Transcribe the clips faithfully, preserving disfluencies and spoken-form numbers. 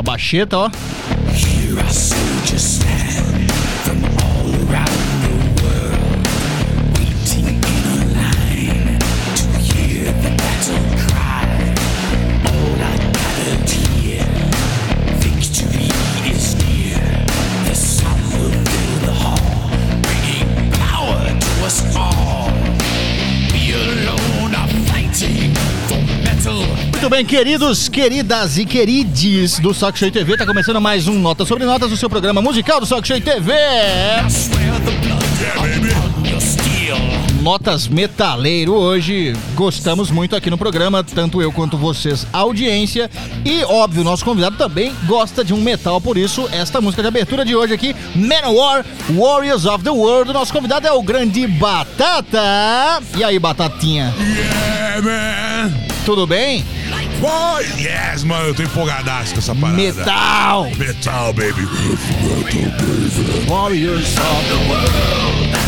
Bacheta, ó. Here I soldiers stand from all around the world, waiting in a line to hear the battle cry. All are gathered here, victory is near. The sun will fill the hall, bringing power to us all. We alone are fighting for metal. Muito bem, queridos, queridas e querides do Sock Show T V, tá começando mais um Notas sobre Notas, o seu programa musical do Sock Show T V. Notas metaleiro hoje, gostamos muito aqui no programa, tanto eu quanto vocês, a audiência, e óbvio, nosso convidado também gosta de um metal, por isso esta música de abertura de hoje aqui, Manowar, Warriors of the World. O nosso convidado é o grande Batata. E aí, Batatinha? Yeah, man! Tudo bem? Oh, yes, mano, eu tô empolgadaço com essa parada. Metal! Metal, baby. Metal, baby. Warriors of the World.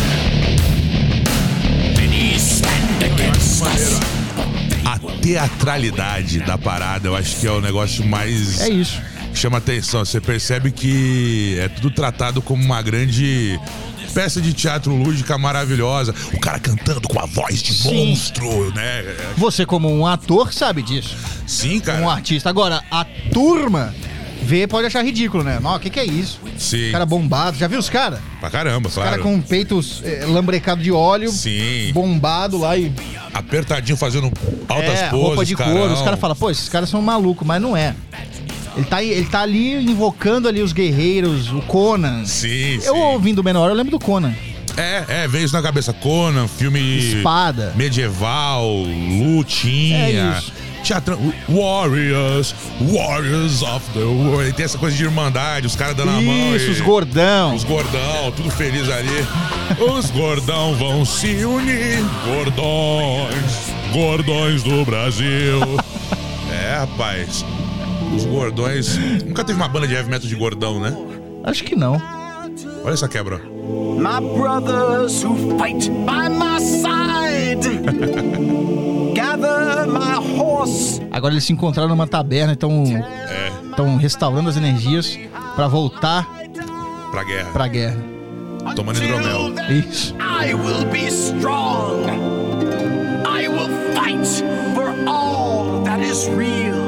A teatralidade da parada, eu acho que é o negócio mais... É isso. Chama atenção, você percebe que é tudo tratado como uma grande... peça de teatro lúdica maravilhosa. O cara cantando com a voz de Sim. monstro, né? Você, como um ator, sabe disso. Sim, cara. Um artista. Agora, a turma vê, pode achar ridículo, né? Não, o que, que é isso? Sim. Cara bombado. Já viu os caras? Pra caramba, Os claro. caras com peitos é, lambrecado de óleo. Sim. Bombado lá e... Apertadinho, fazendo altas é, poses, roupa de carão. couro. Os caras falam, pô, esses caras são malucos, mas não é. Ele tá, ele tá ali invocando ali os guerreiros, o Conan. Sim, Eu sim. ouvindo o Menor, eu lembro do Conan. É, é, veio isso na cabeça. Conan, filme... Espada. Medieval, lutinha. É isso. Teatro... Warriors, Warriors of the World. E tem essa coisa de irmandade, os caras dando a mão. Isso, e... os gordão. Os gordão, tudo feliz ali. Os gordão vão se unir. Gordões, gordões do Brasil. É, rapaz. Os gordões... Nunca teve uma banda de heavy metal de gordão, né? Acho que não. Olha essa quebra. My brothers who fight by my side. Gather my horse. Agora eles se encontraram numa taberna e estão É, restaurando as energias pra voltar pra guerra. pra guerra. Tomando hidromel. Isso. I will be strong. I will fight for all that is real.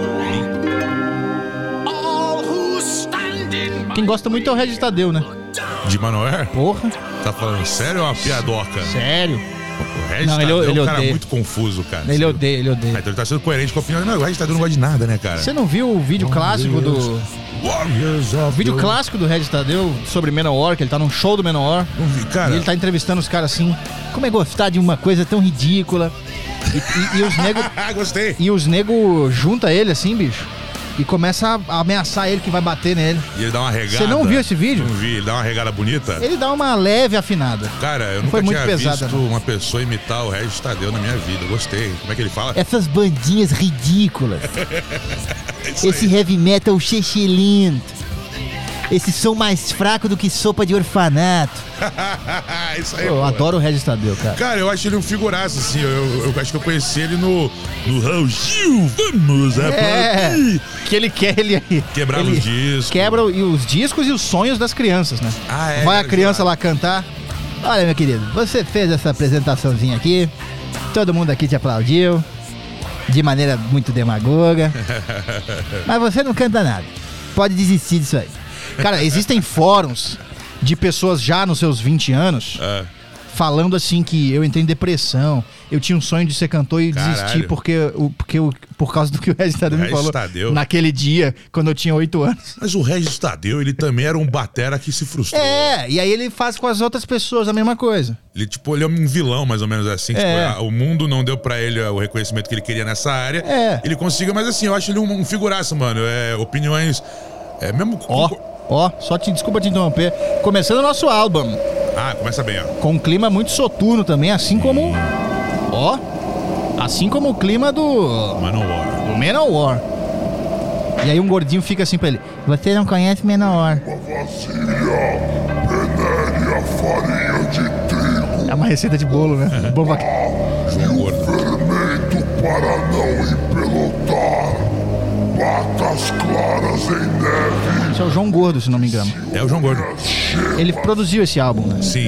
All who stand in my Quem gosta muito é o Regis Tadeu, né? De Manoel? Porra, Tá falando sério ou é uma piadoca? sério. O Regis Não, ele- Tadeu ele é um cara odeia. muito confuso, cara. Ele odeia, ele Ah, odeia. então ele tá sendo coerente com a opinião. Não, o Regis Tadeu não gosta de nada, né, cara? Você não viu o vídeo clássico do... Warriors of O vídeo the- clássico do Regis Tadeu sobre Manowar, que ele tá num show do Manowar. Não vi, cara. E ele tá entrevistando os caras assim. Como é gostar de uma coisa tão ridícula? E, e- e os negros... Ah, gostei. E os nego junta ele assim, bicho, e começa a ameaçar ele que vai bater nele. E ele dá uma regada. Você não viu esse vídeo? Não vi, ele dá uma regada bonita. Ele dá uma leve afinada. Cara, eu Não nunca foi muito tinha pesada, visto não. uma pessoa imitar o Regis Tadeu na minha vida. Gostei. Como é que ele fala? Essas bandinhas ridículas. Isso Esse aí. heavy metal chechelento. Esse som mais fraco do que sopa de orfanato. Isso aí, Eu pô. adoro o Regis Tadeu, cara. Cara, eu acho ele um figuraço, assim. Eu, eu, eu acho que eu conheci ele no, no Raul Gil. Vamos É, aplaudir. que ele quer, ele... Quebrava ele os discos. Quebra e os discos e os sonhos das crianças, né? Ah, é, Vai a era criança zoado. lá cantar. Olha, meu querido, você fez essa apresentaçãozinha aqui. Todo mundo aqui te aplaudiu. De maneira muito demagoga. Mas você não canta nada. Pode desistir disso aí. Cara, existem fóruns de pessoas já nos seus vinte anos É. falando assim que eu entrei em depressão, eu tinha um sonho de ser cantor e Caralho. desisti porque, o, porque o, por causa do que o Regis Tadeu me Regis falou Tadeu. naquele dia, quando eu tinha oito anos. Mas o Regis Tadeu, ele também era um batera que se frustrou. É, e aí ele faz com as outras pessoas a mesma coisa. Ele, tipo, ele é um vilão, mais ou menos assim. Tipo, É. a- o mundo não deu pra ele o reconhecimento que ele queria nessa área. É. Ele conseguiu, mas assim, eu acho ele um, um figuraço, mano. É, opiniões... É mesmo... Ó, ó, só te desculpa te interromper. Começando o nosso álbum, Ah, começa bem, ó. com um clima muito soturno também, assim como... Ó, assim como o clima do... Manowar. do Manowar. E aí um gordinho fica assim pra ele: você não conhece Manowar? Vasilha, penéria, farinha de trigo, É uma receita de bolo, né? Bom va- João Gordo. fermento para não empelotar, patas claras em neve Esse é o João Gordo, se não me engano. É o João Gordo. Ele produziu esse álbum, né? Sim.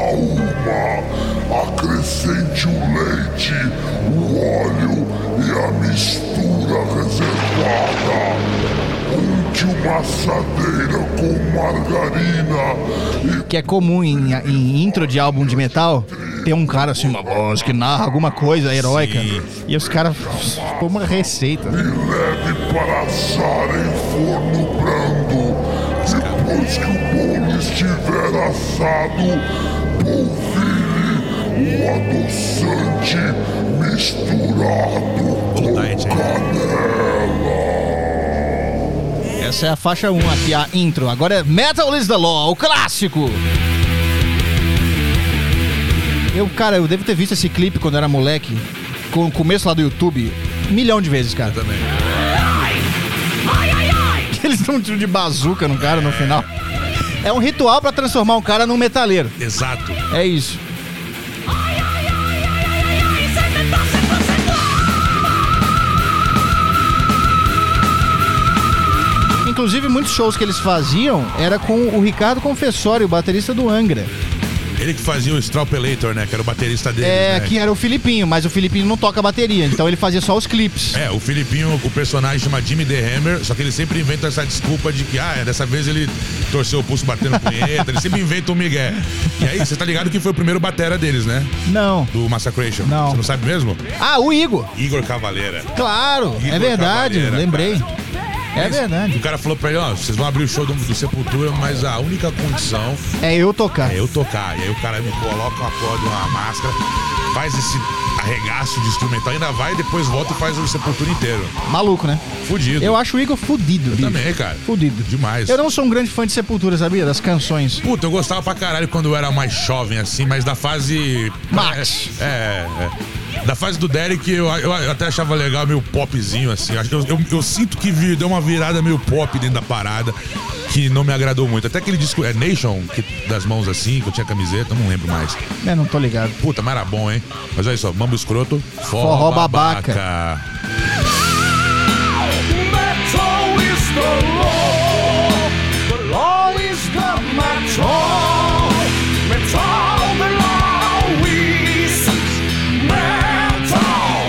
Acrescente o leite, o óleo e a mistura reservada. Unte uma assadeira com margarina Que é comum em, em intro de álbum de metal ter um cara assim, uma voz que narra alguma coisa heróica. Sim. E os caras põem uma receita. e leve para assar em forno brando. Depois que o bolo estiver assado, polvilhe o adoçante misturado com Diet, hein? canela. Essa é a faixa um aqui, a intro. Agora é Metal is the Law, o clássico. Eu, cara, eu devo ter visto esse clipe quando eu era moleque, com o começo lá do YouTube, um milhão de vezes, cara. Também. Eles dão um tiro de bazuca no cara no final. É um ritual pra transformar um cara num metaleiro. Exato. É isso. Inclusive, muitos shows que eles faziam era com o Ricardo Confessori, o baterista do Angra. Ele que fazia o Straupelator, né? Que era o baterista dele. É, né? que era o Filipinho, mas o Filipinho não toca bateria, então ele fazia só os clipes. É, o Filipinho, o personagem chama Jimmy The Hammer, só que ele sempre inventa essa desculpa de que, ah, dessa vez ele torceu o pulso batendo punheta, ele sempre inventa um migué. E aí, você tá ligado que foi o primeiro batera deles, né? Não. Do Massacration. Não. Você não sabe mesmo? Ah, o Igor. Igor Cavaleira. Claro, Igor é verdade, Cavaleira, lembrei. cara. É O verdade. cara falou pra ele, ó, vocês vão abrir o show do, do Sepultura, mas a única condição É eu tocar. é eu tocar. E aí o cara me coloca uma porra de uma máscara, faz esse arregaço de instrumental, ainda vai e depois volta e faz o Sepultura inteiro. Maluco, né? Fudido. Eu acho o Igor fudido, bicho. também, cara. Fudido. Demais. Eu não sou um grande fã de Sepultura, sabia? Das canções. Puta, eu gostava pra caralho quando eu era mais jovem, assim, mas da fase... Max. É, é, é. Da fase do Derek, eu, eu até achava legal, meio popzinho, assim. Eu, eu, eu sinto que vi- deu uma virada meio pop dentro da parada, que não me agradou muito. Até aquele disco, é Nation, que, das mãos assim, que eu tinha camiseta, não lembro mais. É, não tô ligado. Puta, mas era bom, hein? Mas olha só, Mambo Escroto, Forró, Forró babaca. Babaca. Metal is the law. The law is the metal. Metal, the law is metal.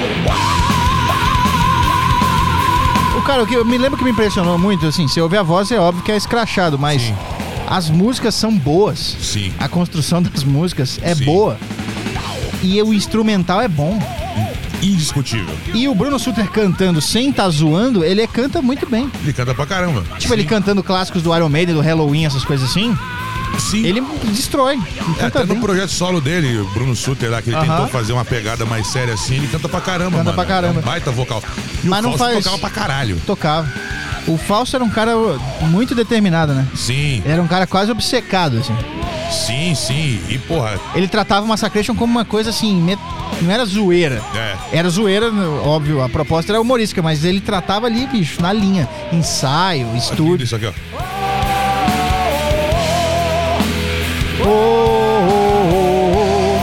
O cara, o que eu me lembro que me impressionou muito, assim, se ouvir a voz é óbvio que é escrachado, mas Sim. as músicas são boas. Sim. A construção das músicas é Sim. boa. E o instrumental é bom. Indiscutível. E o Bruno Sutter cantando sem tá zoando, ele é- canta muito bem. Ele canta pra caramba. Tipo, ele cantando clássicos do Iron Maiden, do Halloween, essas coisas assim, Sim. ele destrói. Ele É, canta até bem. no projeto solo dele, o Bruno Sutter lá, que ele Aham. tentou fazer uma pegada mais séria assim, ele canta pra caramba, Canta mano. pra caramba. É um baita vocal. E Mas o não Fausto faz- tocava pra caralho. Tocava. O Fausto era um cara muito determinado, né? Sim, Era um cara quase obcecado, assim. sim, sim. E, porra, Ele tratava o Massacration como uma coisa assim, met- não era zoeira. é. Era zoeira, óbvio, a proposta era humorística, mas ele tratava ali, bicho, na linha. Ensaio, Tudo estúdio. isso aqui, ó. Oh, oh, oh,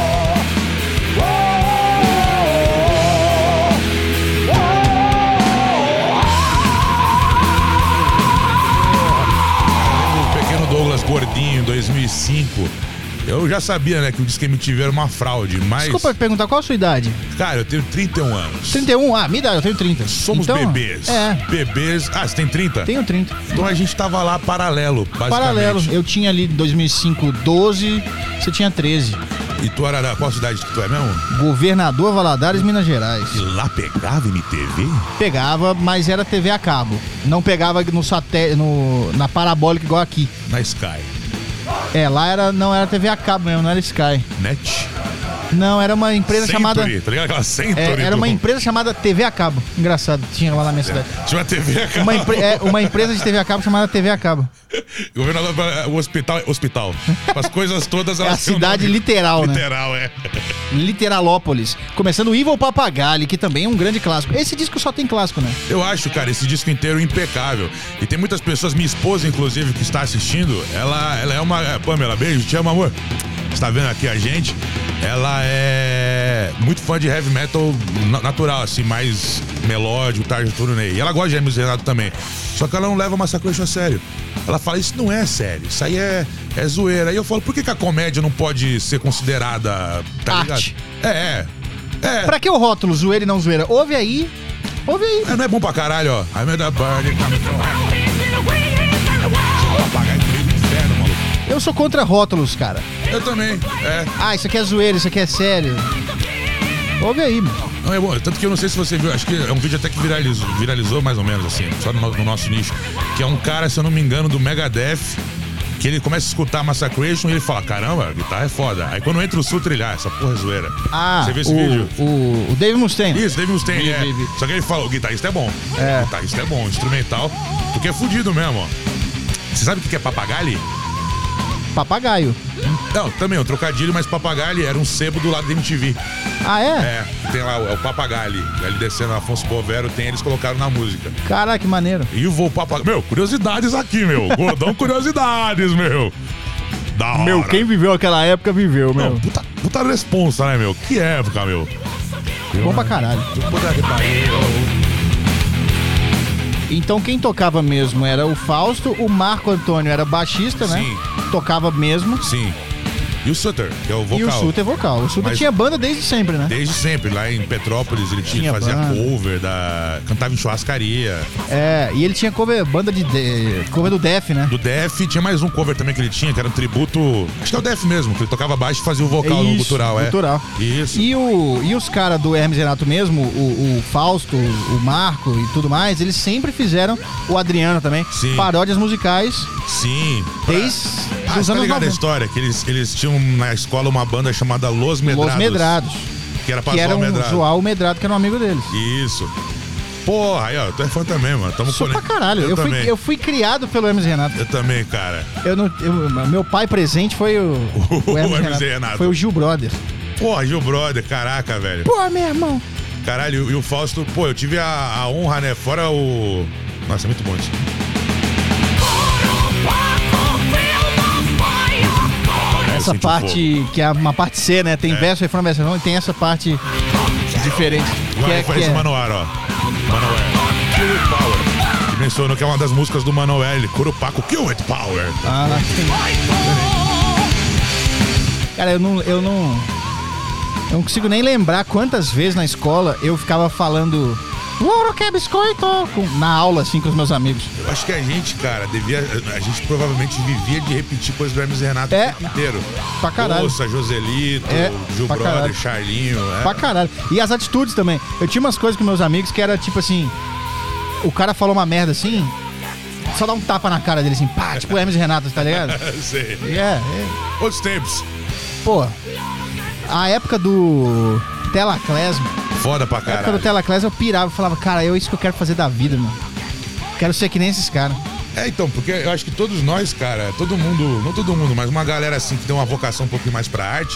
O Pequeno Douglas Gordinho, em dois mil e cinco. Eu já sabia, né, que o Disque M T V era uma fraude, mas... Desculpa perguntar, qual a sua idade? Cara, eu tenho trinta e um anos. trinta e um? Ah, minha idade, eu tenho trinta. Somos Então, bebês. É, Bebês... Ah, você tem trinta? tenho trinta. Então a gente tava lá paralelo, basicamente. Paralelo, eu tinha ali em dois mil e cinco, doze, você tinha treze. E tu era da... Qual cidade que tu é mesmo? Governador Valadares, Minas Gerais. E lá pegava M T V? Pegava, mas era T V a cabo. Não pegava no satélite, no, na parabólica igual aqui. Na Sky. É, lá era, não era T V a cabo mesmo, não era Sky. Net? Não, era uma empresa chamada... Century, tá ligado? Aquela Century. É, era uma do- empresa chamada T V a cabo. Engraçado, tinha lá na minha cidade. Tinha uma T V a cabo. Uma, empre- é, uma empresa de T V a cabo chamada T V a cabo. Governador, o hospital é hospital. As coisas todas... É a elas têm um cidade nome literal, né? Literal, é. Literalópolis. Começando o Evil Papagalle, que também é um grande clássico. Esse disco só tem clássico, né? Eu acho, cara, esse disco inteiro impecável. E tem muitas pessoas, minha esposa, inclusive, que está assistindo, ela, ela é uma... Pamela, beijo, te amo, amor. você tá vendo aqui a gente, ela é muito fã de heavy metal natural, assim, mais melódico, tarde tudo Ney. E ela gosta de Hermes e Renato também. Só que ela não leva Massacration a sério. Ela fala, isso não é sério, isso aí é, é zoeira. Aí eu falo, por que, que a comédia não pode ser considerada, tá arte? ligado? É, é. é. Pra que o rótulo zoeira e não zoeira? Ouve aí, ouve aí. É, não é bom pra caralho, ó. I made a burning coming from papagaio no meio do inferno, maluco. Eu sou contra rótulos, cara. Eu também, é. Ah, isso aqui é zoeira, isso aqui é sério. Ouve aí, mano. Não, é bom, tanto que eu não sei se você viu, acho que é um vídeo até que viralizou, viralizou mais ou menos, assim, só no, no nosso nicho, que é um cara, se eu não me engano, do Megadeth, que ele começa a escutar Massacration e ele fala, caramba, a guitarra é foda. Aí quando entra o Sutter, ele, ah, essa porra é zoeira. Ah, você viu esse o, vídeo? O, o Dave Mustaine. Isso, Dave Mustaine, Vi, é. vi, vi. Só que ele fala, o guitarrista é bom. É. O guitarrista é bom, instrumental, porque é fudido mesmo, ó. Você sabe o que é papagaio? Papagaio. Não, também, um trocadilho, mas papagaio era um sebo do lado da M T V. Ah, é? É, tem lá o, é o papagaio, ali descendo Afonso Bovero, tem, eles colocaram na música. Caraca, que maneiro. E o voo papagaio. Meu, curiosidades aqui, meu. Gordão curiosidades, meu. Da hora. Meu, quem viveu aquela época viveu, meu. Não, puta, puta responsa, né, meu? Que época, meu. Bom pra caralho. Puta que pariu. Então quem tocava mesmo era o Fausto, o Marco Antônio era baixista, né? Sim. Tocava mesmo. Sim. E o Sutter, que é o vocal. E o Sutter é vocal. O Sutter Mas- tinha banda desde sempre, né? Desde sempre, lá em Petrópolis, ele tinha, Tinha fazia banda. cover, da, cantava em churrascaria. É, e ele tinha cover, banda de, de cover do Def, né? Do Def, tinha mais um cover também que ele tinha, que era um tributo. Acho que é o Def mesmo, que ele tocava baixo e fazia o vocal no Isso, gutural, é. gutural. Isso. E, o, e os caras do Hermes e Renato mesmo, o, o Fausto, o Marco e tudo mais, eles sempre fizeram, o Adriano também, Sim. paródias musicais Sim. desde Ah, os você tá anos ligado a noventa. história? Que eles, eles tinham na escola uma banda chamada Los Medrados. Los Medrados. Que era pra Que era zoar o um Medrado. zoar o Medrado, que era um amigo deles. Isso. Porra, aí ó, tu é fã também, mano. Tamo Sou pra conect- caralho. Eu, Eu, fui, também. eu fui criado pelo Hermes e Renato. Eu também, cara. Eu não, eu- meu pai presente foi o, O Hermes Hermes e Renato. Foi o Gil Brother. Porra, Gil Brother, caraca, velho. Pô, meu irmão. Caralho, e o Fausto, pô, eu tive a, a honra, né? Fora o. Nossa, é muito bom isso. Essa senti parte, que é uma parte C, né? Tem verso, refrão, verso, refrão, e tem essa parte diferente. Que Vai, é, faz que esse é, Manoel, ó. Manoel. Kill It Power. Que mencionou que é uma das músicas do Manoel, Curupaco Kill It Power. Ah, sim. Cara, eu não, eu não. Eu não consigo nem lembrar quantas vezes na escola eu ficava falando. Ouro que é biscoito! Com- na aula, assim, com os meus amigos. Eu acho que a gente, cara, devia. A gente provavelmente vivia de repetir coisas do Hermes e Renato É. o tempo inteiro. Pra caralho. Moça, Joselito, É, Gil pra Brother, caralho. Charlinho. É. Pra caralho. E as atitudes também. Eu tinha umas coisas com meus amigos que era tipo assim. O cara falou uma merda assim. Só dá um tapa na cara dele assim, pá, tipo Hermes e Renato, tá ligado? Sei. É, é. Outros tempos. Pô, a época do Telaclés, mano. Foda pra Na época caralho. do Telaclés eu pirava e falava, cara, é isso que eu quero fazer da vida, mano. Quero ser que nem esses caras. É, então, porque eu acho que todos nós, cara, todo mundo, não todo mundo, mas uma galera assim que tem uma vocação um pouquinho mais pra arte,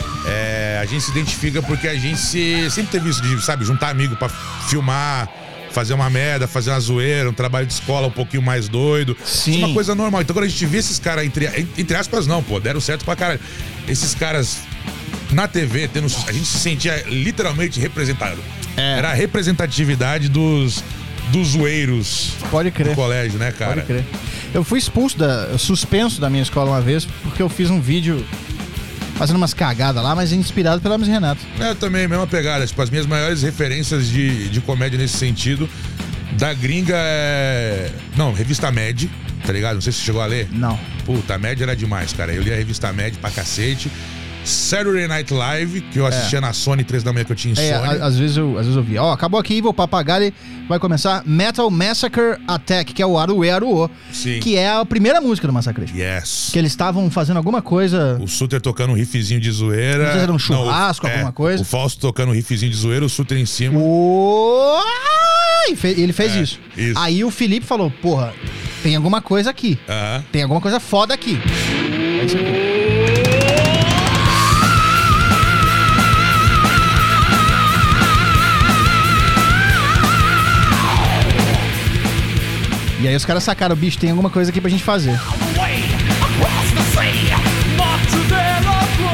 é, a gente se identifica porque a gente se, sempre teve isso de, sabe, juntar amigo pra filmar, fazer uma merda, fazer uma zoeira, um trabalho de escola um pouquinho mais doido. Sim. Isso é uma coisa normal. Então quando a gente vê esses caras, entre, entre aspas não, pô, deram certo pra caralho. Esses caras na T V, tendo, a gente se sentia literalmente representado. É. Era a representatividade dos, dos zoeiros Pode crer. do colégio, né, cara? Pode crer. Eu fui expulso, da, suspenso da minha escola uma vez, porque eu fiz um vídeo fazendo umas cagadas lá, mas inspirado pelo Hermes e Renato. Eu também, mesma pegada. Tipo, as minhas maiores referências de, de comédia nesse sentido, da gringa é... Não, revista Mad, tá ligado? Não sei se você chegou a ler. Não. Puta, a Mad era demais, cara. Eu li a revista Mad pra cacete. Saturday Night Live, que eu assistia na Sony, três da manhã, que eu tinha É, insônia. a- às vezes eu, às vezes eu vi. Ó, acabou aqui, vou papagaio, vai começar Metal Massacre Attack, que é o Aruê Aruô, Sim. que é a primeira música do Massacre. Yes. Que eles estavam fazendo alguma coisa. O Suter tocando um riffzinho de zoeira. Não sei se era um Não, churrasco, o- alguma coisa. O Fausto tocando um riffzinho de zoeira, o Suter em cima. O... E fe- Ele fez É, isso. isso. Aí o Felipe falou: porra, tem alguma coisa aqui. Aham. Tem alguma coisa foda aqui. É isso aqui. E aí os caras sacaram, bicho, tem alguma coisa aqui pra gente fazer. Way across the sea, not to their approach.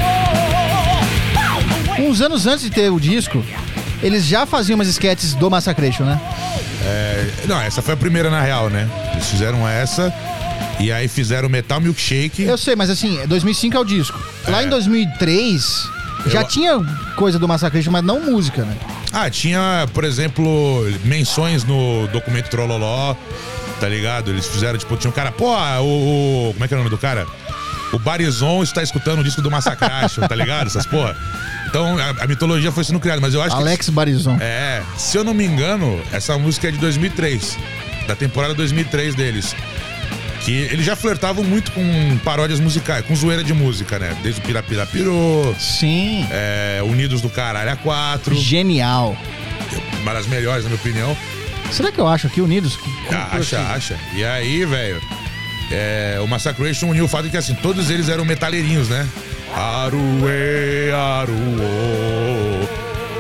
uns anos antes de ter o disco, eles já faziam umas sketches do Massacration, né? É, não, essa foi a primeira na real, né? Eles fizeram essa e aí fizeram Metal Milkshake. Eu sei, mas assim, dois mil e cinco é o disco. Lá É. em dois mil e três já Eu- tinha coisa do Massacration, mas não música, né? Ah, tinha, por exemplo, menções no documento Trololó, tá ligado? Eles fizeram, tipo, tinha um cara, pô, o, o como é que é o nome do cara? O Barizon está escutando o disco do Massacration, tá ligado? Essas porra. Então, a, a mitologia foi sendo criada, mas eu acho que... Alex Barizon. É, se eu não me engano, essa música é de dois mil e três, da temporada dois mil e três deles. Que eles já flertavam muito com paródias musicais, com zoeira de música, né? Desde o Pirapira Pirô, Sim. é, Unidos do Caralho a quatro, Genial. uma das melhores, na minha opinião. Será que eu acho aqui Unidos? Ah, acha, acha. E aí, velho, é, o Massacration uniu o fato de que, assim, todos eles eram metaleirinhos, né? Aruê, aruô.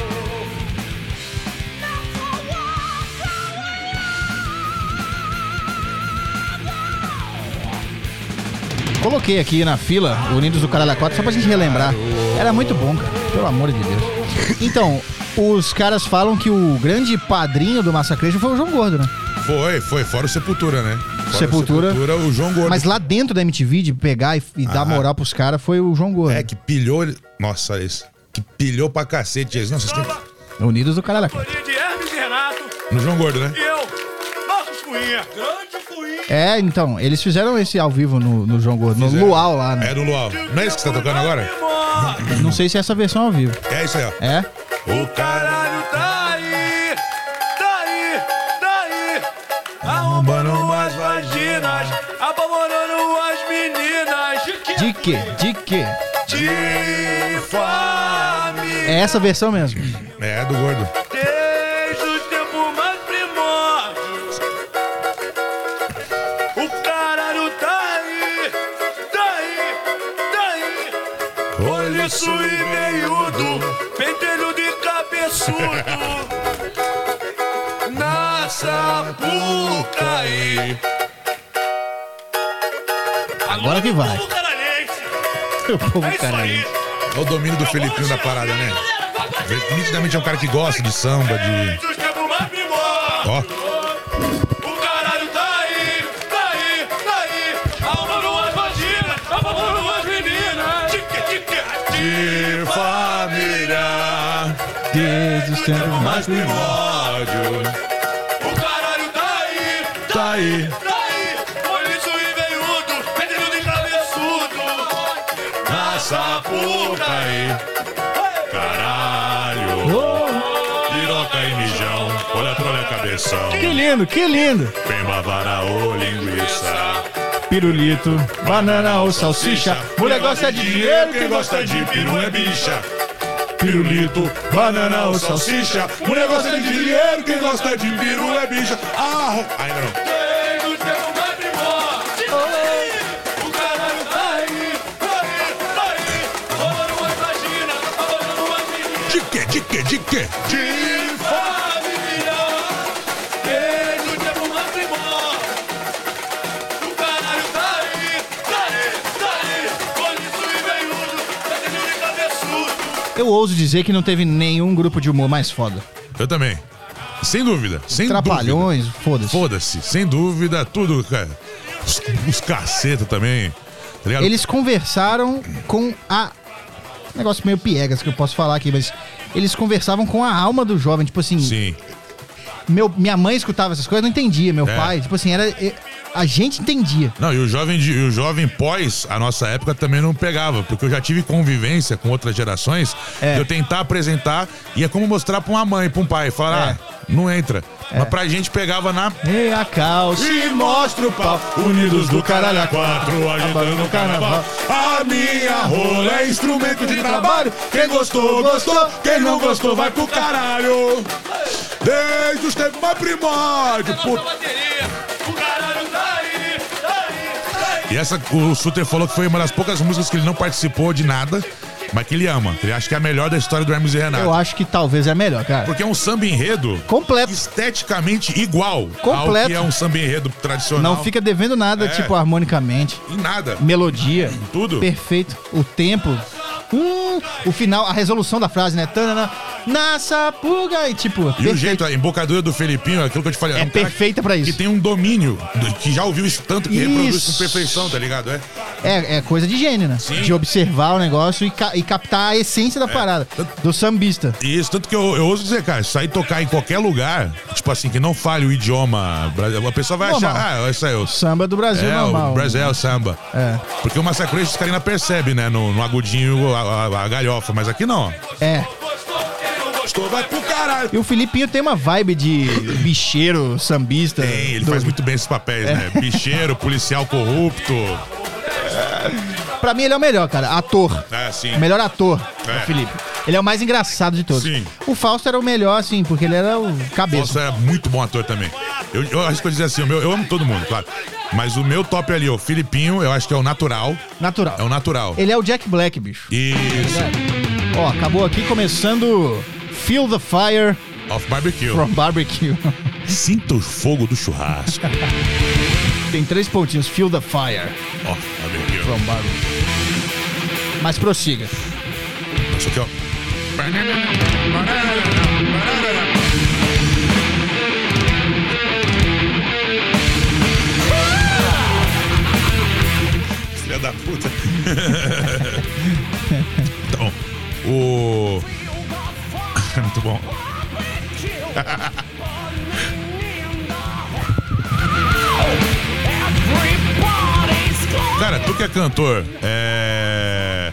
Coloquei aqui na fila o Unidos do Caralho quatro só pra gente relembrar. Era muito bom, cara. Pelo amor de Deus. Então, os caras falam que o grande padrinho do Massacration foi o João Gordo, né? Foi, foi, fora o Sepultura, né? Fora Sepultura. O Sepultura, o João Gordo. Mas lá dentro da M T V, de pegar e, e dar Ah. moral pros caras, foi o João Gordo. É, que pilhou. ele- Nossa, olha isso. Que pilhou pra cacete. Eles, não, vocês têm... Unidos do Caralho quatro. de Hermes e Renato No João Gordo, né? e eu, Marcos Cunha, grande Cunha. É, então, eles fizeram esse ao vivo no, no João Gordo, no Fizeram. Luau lá, né? É do Luau. Não é isso que você tá tocando agora? Não sei se é essa versão ao vivo. É isso aí, ó. É? O cara Caralho, tá aí, tá aí, tá aí, arrombando umas vaginas, apavorando as meninas. De quê? De quê? De família. É essa versão mesmo. É, do Gordo. Desde os tempos mais primórdios, o caralho tá aí, tá aí, tá aí. Roliço e meiudo, pentelho de cabeçudo, na Sapucaí. Agora que vai. Alô, caralhense. O povo É isso caralho. aí. É o domínio do Felipinho da parada, né? Nitidamente é um cara que gosta de samba, de... Desde os tempos mais primórdios. Ó, O caralho tá aí, tá aí, tá aí. Alma numas vaginas, alma numas meninas. Tique, tique, de família, Desde os tempos mais primórdio, O caralho tá aí, tá aí, tá aí. Poliço e veiudo, pentelho de cabeçudo. na Sapucaí, caralho, piroca e mijão, olha trolha cabeção, Que lindo, que lindo. pemba, vara ou linguiça. Pirulito, banana ou salsicha. Mulher gosta de dinheiro, quem gosta de peru é bicha. Pirulito, banana ou salsicha. Mulher gosta de dinheiro, quem gosta de peru é bicha. Ah, ainda não. Desde os tempos mais primórdios. O caralho tá aí, tá aí, tá aí. Alma numas vaginas, alma numas meninas. De quê, de quê, de quê? De família, desde o tempo mais primórdio. O caralho tá aí, tá aí, tá aí. Poliço e veiudo, pentelho de cabeçudo. Eu ouso dizer que não teve nenhum grupo de humor mais foda. Eu também. Sem dúvida, sem dúvida. Trapalhões, foda-se. Foda-se, sem dúvida, tudo, cara. Os, os caceta também. Tá ligado? Eles conversaram com a... Negócio meio piegas que eu posso falar aqui, mas... Eles conversavam com a alma do jovem, tipo assim... Sim. Meu, minha mãe escutava essas coisas, não entendia. Meu É. pai, tipo assim, era... é, A gente entendia. Não, e o jovem, de- e o jovem pós a nossa época também não pegava, porque eu já tive convivência com outras gerações É. de eu tentar apresentar e é como mostrar pra uma mãe, pra um pai, falar, É. ah, não entra. Mas pra gente pegava na. E a calça... E mostra o pau, unidos do caralho a quatro, agitando o carnaval. A minha rola é instrumento de trabalho. Quem gostou, gostou. Quem não gostou, vai pro caralho. Desde os tempos mais primórdios. Puta. Bateria, o caralho tá aí, tá aí, tá aí. E essa, o Suter falou que foi uma das poucas músicas que ele não participou de nada, mas que ele ama. Ele acha que é a melhor da história do Hermes e Renato. Eu acho que talvez é melhor, cara. Porque é um samba enredo Completo. esteticamente igual ao Completo. que é um samba enredo tradicional. Não fica devendo nada, É. tipo, harmonicamente. em nada. Melodia. Tudo. Perfeito. O tempo. Hum, o final, a resolução da frase, né? Tanana, na sapuga e tipo... E perfeito. o jeito, a embocadura do Felipinho, aquilo que eu te falei. É um cara perfeita pra isso. Que tem um domínio, que já ouviu isso tanto que Isso. reproduz com perfeição, tá ligado? É. É, é coisa de gênio, né? Sim. De observar o negócio e, ca- e captar a essência da parada. Do sambista. Isso, tanto que eu, eu ouso dizer, cara, sair tocar em qualquer lugar, tipo assim, que não fale o idioma brasileiro, a pessoa vai Normal. achar, ah, esse é o... Samba do Brasil É, normal. o Brasil é o samba. É. Porque o Massacration os caras ainda percebem, né, no, no agudinho a, a, a galhofa, mas aqui não. É. Gostou, vai pro caralho. E o Filipinho tem uma vibe de bicheiro, sambista. Tem, ele do- faz muito bem esses papéis, né? Bicheiro, policial corrupto. Pra mim ele é o melhor, cara. Ator. É, sim. O melhor ator, É. o Felipe. Ele é o mais engraçado de todos. Sim. O Fausto era o melhor, assim, porque ele era o cabeça. Nossa, é muito bom ator também. Eu, eu acho que eu dizer assim, o meu, eu amo todo mundo, claro. Mas o meu top ali, o Filipinho, eu acho que é o natural. Natural. É o natural. Ele é o Jack Black, bicho. Isso. Ó, acabou aqui começando Feel the Fire Off Barbecue. from Barbecue. Sinta o fogo do churrasco. Tem três pontinhos. Feel the Fire Off Barbecue. from Barbecue. Mas prossiga. Isso aqui, ó. Filha da puta. Então, o... Muito bom. Cara, tu que é cantor, é...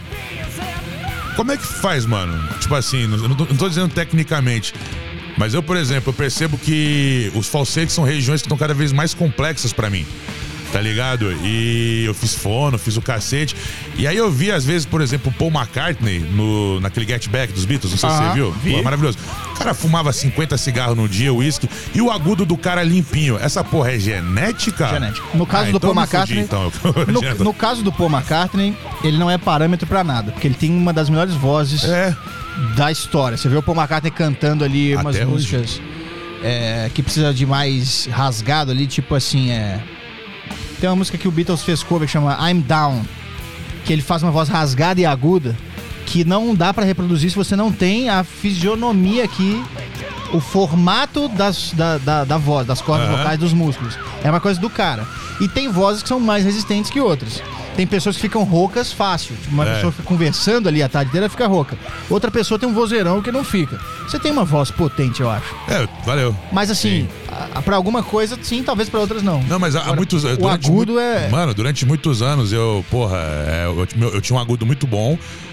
Como é que faz, mano? Tipo assim, não, não tô, não tô dizendo tecnicamente, mas eu, por exemplo, eu percebo que os falsetes são regiões que estão cada vez mais complexas pra mim. Tá ligado? E eu fiz fono, fiz o cacete. E aí eu vi, às vezes, por exemplo, o Paul McCartney no, naquele Get Back dos Beatles, não sei se Ah, você viu. vi. Pô, maravilhoso. O cara fumava cinquenta cigarros no dia, uísque, e o agudo do cara limpinho. Essa porra é genética? Genética. No caso Ah, do então Paul eu me fudi, McCartney. então. No, no caso do Paul McCartney, ele não é parâmetro pra nada, porque ele tem uma das melhores vozes É. da história. Você vê o Paul McCartney cantando ali umas Até hoje. músicas é, que precisa de mais rasgado ali, tipo assim, é. Tem uma música que o Beatles fez cover que chama I'm Down, que ele faz uma voz rasgada e aguda que não dá pra reproduzir se você não tem a fisionomia aqui, o formato das, da, da, da voz, das cordas Aham. vocais, dos músculos. É uma coisa do cara. E tem vozes que são mais resistentes que outras. Tem pessoas que ficam roucas fácil. Tipo, uma É. pessoa fica conversando ali a tarde inteira, fica rouca. Outra pessoa tem um vozeirão que não fica. Você tem uma voz potente, eu acho. É, valeu. Mas assim, Sim. a, a, pra alguma coisa, sim, talvez pra outras não. Não, mas há, há Agora, muitos... o durante agudo muito- é... Mano, durante muitos anos eu, porra, é, eu, eu- eu tinha um agudo muito bom.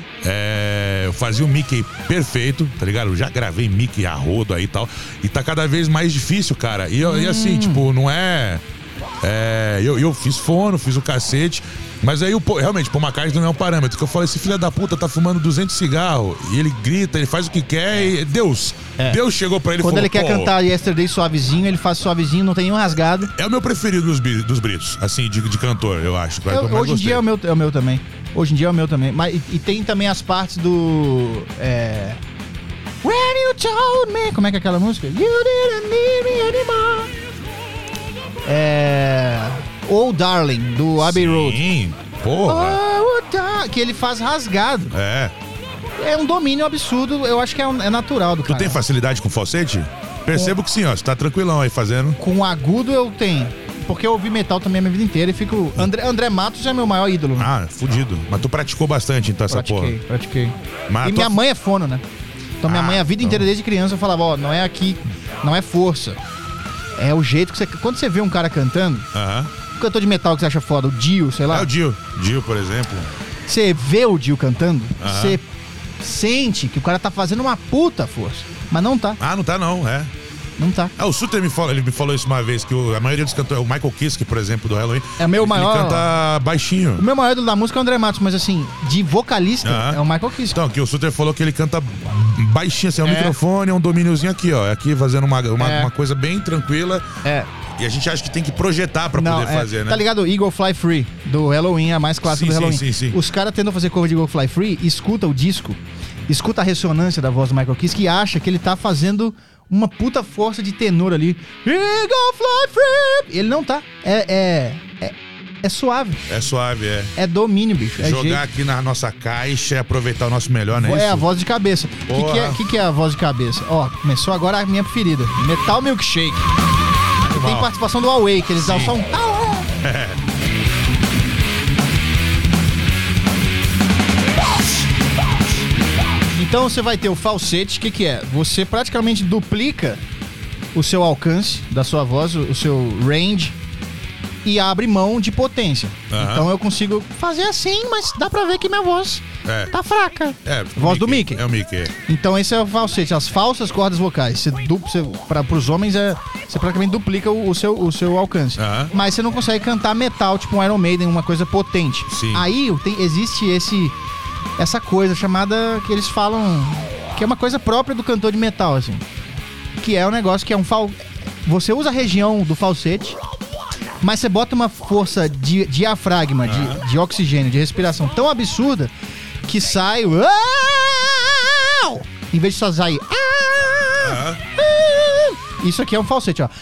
É, eu fazia o Mickey perfeito, tá ligado? Eu já gravei Mickey a rodo aí e tal. E tá cada vez mais difícil, cara. E, eu- e Hum. assim, tipo, não é. é, eu, eu fiz fono, fiz o cacete. Mas aí, o, Paul- realmente, Paul McCartney não é um parâmetro. Que eu falei, esse filho da puta tá fumando duzentos cigarros. E ele grita, ele faz o que quer e Deus. É. Deus chegou pra ele e Quando falou, ele quer "Pô, cantar Yesterday suavezinho, ele faz suavezinho, não tem nenhum rasgado. é o meu preferido dos, bi- dos Britos, assim, de, de cantor, eu acho. É o que Eu- eu mais hoje em gostei. dia é o, meu, é o meu também. Hoje em dia é o meu também. Mas, e, e tem também as partes do... É... When you told me... Como é que é aquela música? You didn't need me anymore. É... Oh Darling, do Abbey Road. Sim, porra. Oh, Dar- que ele faz rasgado. É. É um domínio absurdo, eu acho que é, um- é natural do Tu cara. tem facilidade com falsete? Percebo que sim, ó. Você tá tranquilão aí fazendo. Com agudo eu tenho. Porque eu ouvi metal também a minha vida inteira e fico... André, André Matos é meu maior ídolo. né? Ah, fudido. Mas tu praticou bastante, então, essa Pratiquei, porra. pratiquei. Mas E tua- minha mãe é fono, né? Então minha Ah, mãe a vida então. inteira, desde criança, eu falava, ó, não é aqui, não é força. É o jeito que você... Quando você vê um cara cantando, Aham. um cantor de metal que você acha foda, o Dio, sei lá. É o Dio. Dio, por exemplo. Você vê o Dio cantando, Aham. você sente que o cara tá fazendo uma puta força. Mas não tá, Ah, não tá não, é. não tá. Ah, o Suter me falou, ele me falou isso uma vez, que o- a maioria dos cantores, o Michael Kiske, por exemplo, do Halloween, É o meu ele maior- canta baixinho. O meu maior ídolo da música é o André Matos, mas assim, de vocalista Aham. é o Michael Kiske. Então, que o Suter falou que ele canta baixinho, assim, é um É. microfone, é um domíniozinho aqui, ó. Aqui fazendo uma, uma, É. uma coisa bem tranquila. É. E a gente acha que tem que projetar pra Não, poder é, fazer, né? Tá ligado? Eagle Fly Free, do Halloween, a mais clássica Sim, do sim, Halloween. sim, sim. Os caras tentam fazer cover de Eagle Fly Free, escuta o disco, escuta a ressonância da voz do Michael Kiske e acha que ele tá fazendo uma puta força de tenor ali. Eagle Fly Free! Ele não tá. É, é, é, é suave. É suave, é. É domínio, bicho. É Jogar jeito. aqui na nossa caixa e aproveitar o nosso melhor, não é, É isso? a voz de cabeça. O que, Porra. que, é, que, que é a voz de cabeça? Ó, começou agora a minha preferida. Metal Milkshake. Tem Mal. participação do Huawei, que eles dão só um... Então você vai ter o falsete, o que, que é? Você praticamente duplica o seu alcance da sua voz, o seu range, e abre mão de potência. Aham. Então eu consigo fazer assim, mas dá pra ver que minha voz É. tá fraca. É, Voz do Mickey. É o Mickey. Então esse é o falsete, as falsas cordas vocais. Você dupla, você, pra, pros homens, é, você praticamente duplica o, o seu, o seu alcance. Aham. Mas você não consegue cantar metal, tipo um Iron Maiden, uma coisa potente. Sim. Aí tem, existe esse, essa coisa chamada, que eles falam, que é uma coisa própria do cantor de metal, assim. Que é um negócio que é um fal... Você usa a região do falsete, mas você bota uma força de diafragma, de, de oxigênio, de respiração tão absurda que sai... Uau! Em vez de só sair... Aham. Isso aqui é um falsete, ó.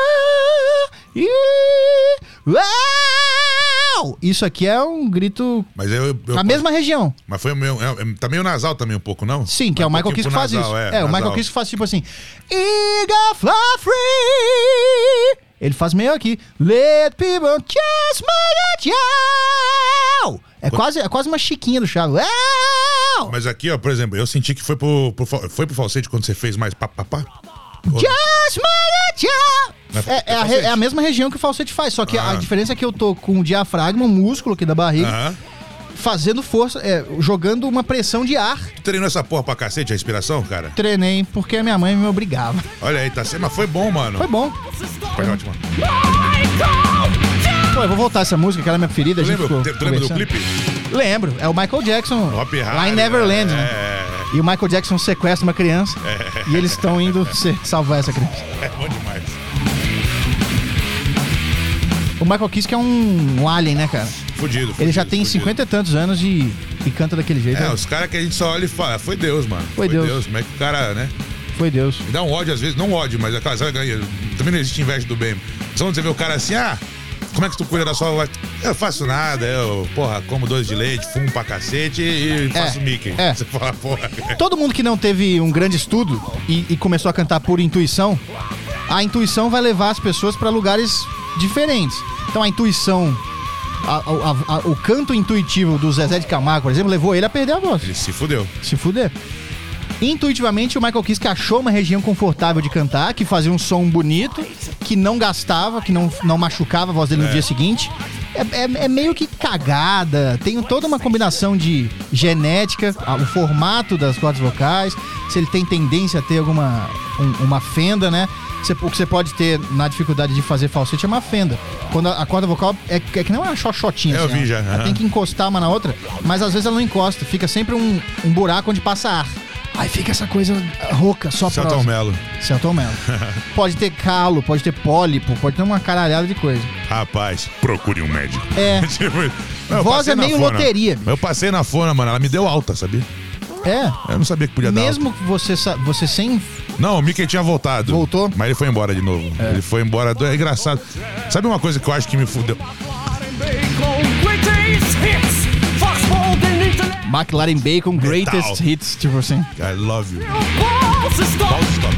Uau! Isso aqui é um grito... Mas eu, eu- A mesma região. Mas foi o meu. é- é- tá meio nasal também um pouco, não? Sim, que é o Vai um Michael Kiske pouquinho que pro faz nasal, isso. É, É, o nasal. Michael Kiske faz tipo assim... Eagle fly free. Ele faz meio aqui. Let people just make it you. É quase, é quase uma chiquinha do Thiago. Uau! Mas aqui, ó, por exemplo, eu senti que foi pro, pro, fa- foi pro falsete quando você fez mais papapá. Just make it you. Mas É, é, a, re- falsete? é a mesma região que o falsete faz, só que Ah. a diferença é que eu tô com o diafragma, o músculo aqui da barriga, Aham. fazendo força, é, jogando uma pressão de ar. Tu treinou essa porra pra cacete, a respiração, cara? Treinei porque a minha mãe me obrigava. Olha aí, tá sendo. Mas foi bom, mano. Foi bom. Foi ótimo. Pô, eu vou voltar essa música, que ela é minha preferida. A Tu gente lembra, ficou tu lembra do conversando. clipe? Lembro. É o Michael Jackson Hop lá Harry, em Neverland. É, né? E o Michael Jackson sequestra uma criança e eles estão indo se- salvar essa criança. é bom demais. O Michael Kiske é um, um alien, né, cara? Fudido, fudido. Ele já tem fudido. cinquenta e tantos anos e, e canta daquele jeito. É, né? os caras que a gente só olha e fala, foi Deus, mano. Foi Deus. Como é que o cara, né? Foi Deus. Me dá um ódio às vezes, não ódio, mas aquela, sabe, também não existe inveja do bem. Só quando você vê o cara assim, ah, como é que tu cuida da sua voz? Eu faço nada, eu, porra, como doce de leite, fumo pra cacete e faço Mickey. é. Você fala, porra. Todo mundo que não teve um grande estudo e, e começou a cantar por intuição, a intuição vai levar as pessoas para lugares diferentes. Então a intuição, a- a- a- o canto intuitivo do Zezé de Camargo, por exemplo, levou ele a perder a voz. Ele se fudeu. Se fuder. Intuitivamente, o Michael Kiske achou uma região confortável de cantar, que fazia um som bonito, que não gastava, que não, não machucava a voz dele no É. dia seguinte. É, é- é meio que cagada, tem toda uma combinação de genética, a- o formato das cordas vocais, se ele tem tendência a ter alguma um- uma fenda, né? Você- o que você pode ter na dificuldade de fazer falsete é uma fenda. Quando a, a corda vocal é, é que não é uma xoxotinha. Eu assim, vi ó. já, Ela aham. tem que encostar uma na outra, mas às vezes ela não encosta, fica sempre um, um buraco onde passa ar. Aí fica essa coisa rouca, só pra. Celton Mello. Celton Mello. Pode ter calo, pode ter pólipo, pode ter uma caralhada de coisa. Rapaz, procure um médico. É. Tipo, eu Voz passei é na meio fona. loteria, bicho. Eu passei na fona, mano, ela me deu alta, sabia? É. Eu não sabia que podia dar Mesmo alta. que você, sa- você sem. Não, o Mickey tinha voltado. Voltou? Mas ele foi embora de novo. Ele foi embora. É engraçado. Sabe uma coisa que eu acho que me fudeu? McLaren Bacon, greatest hits, tipo assim. I love you. Pause stop.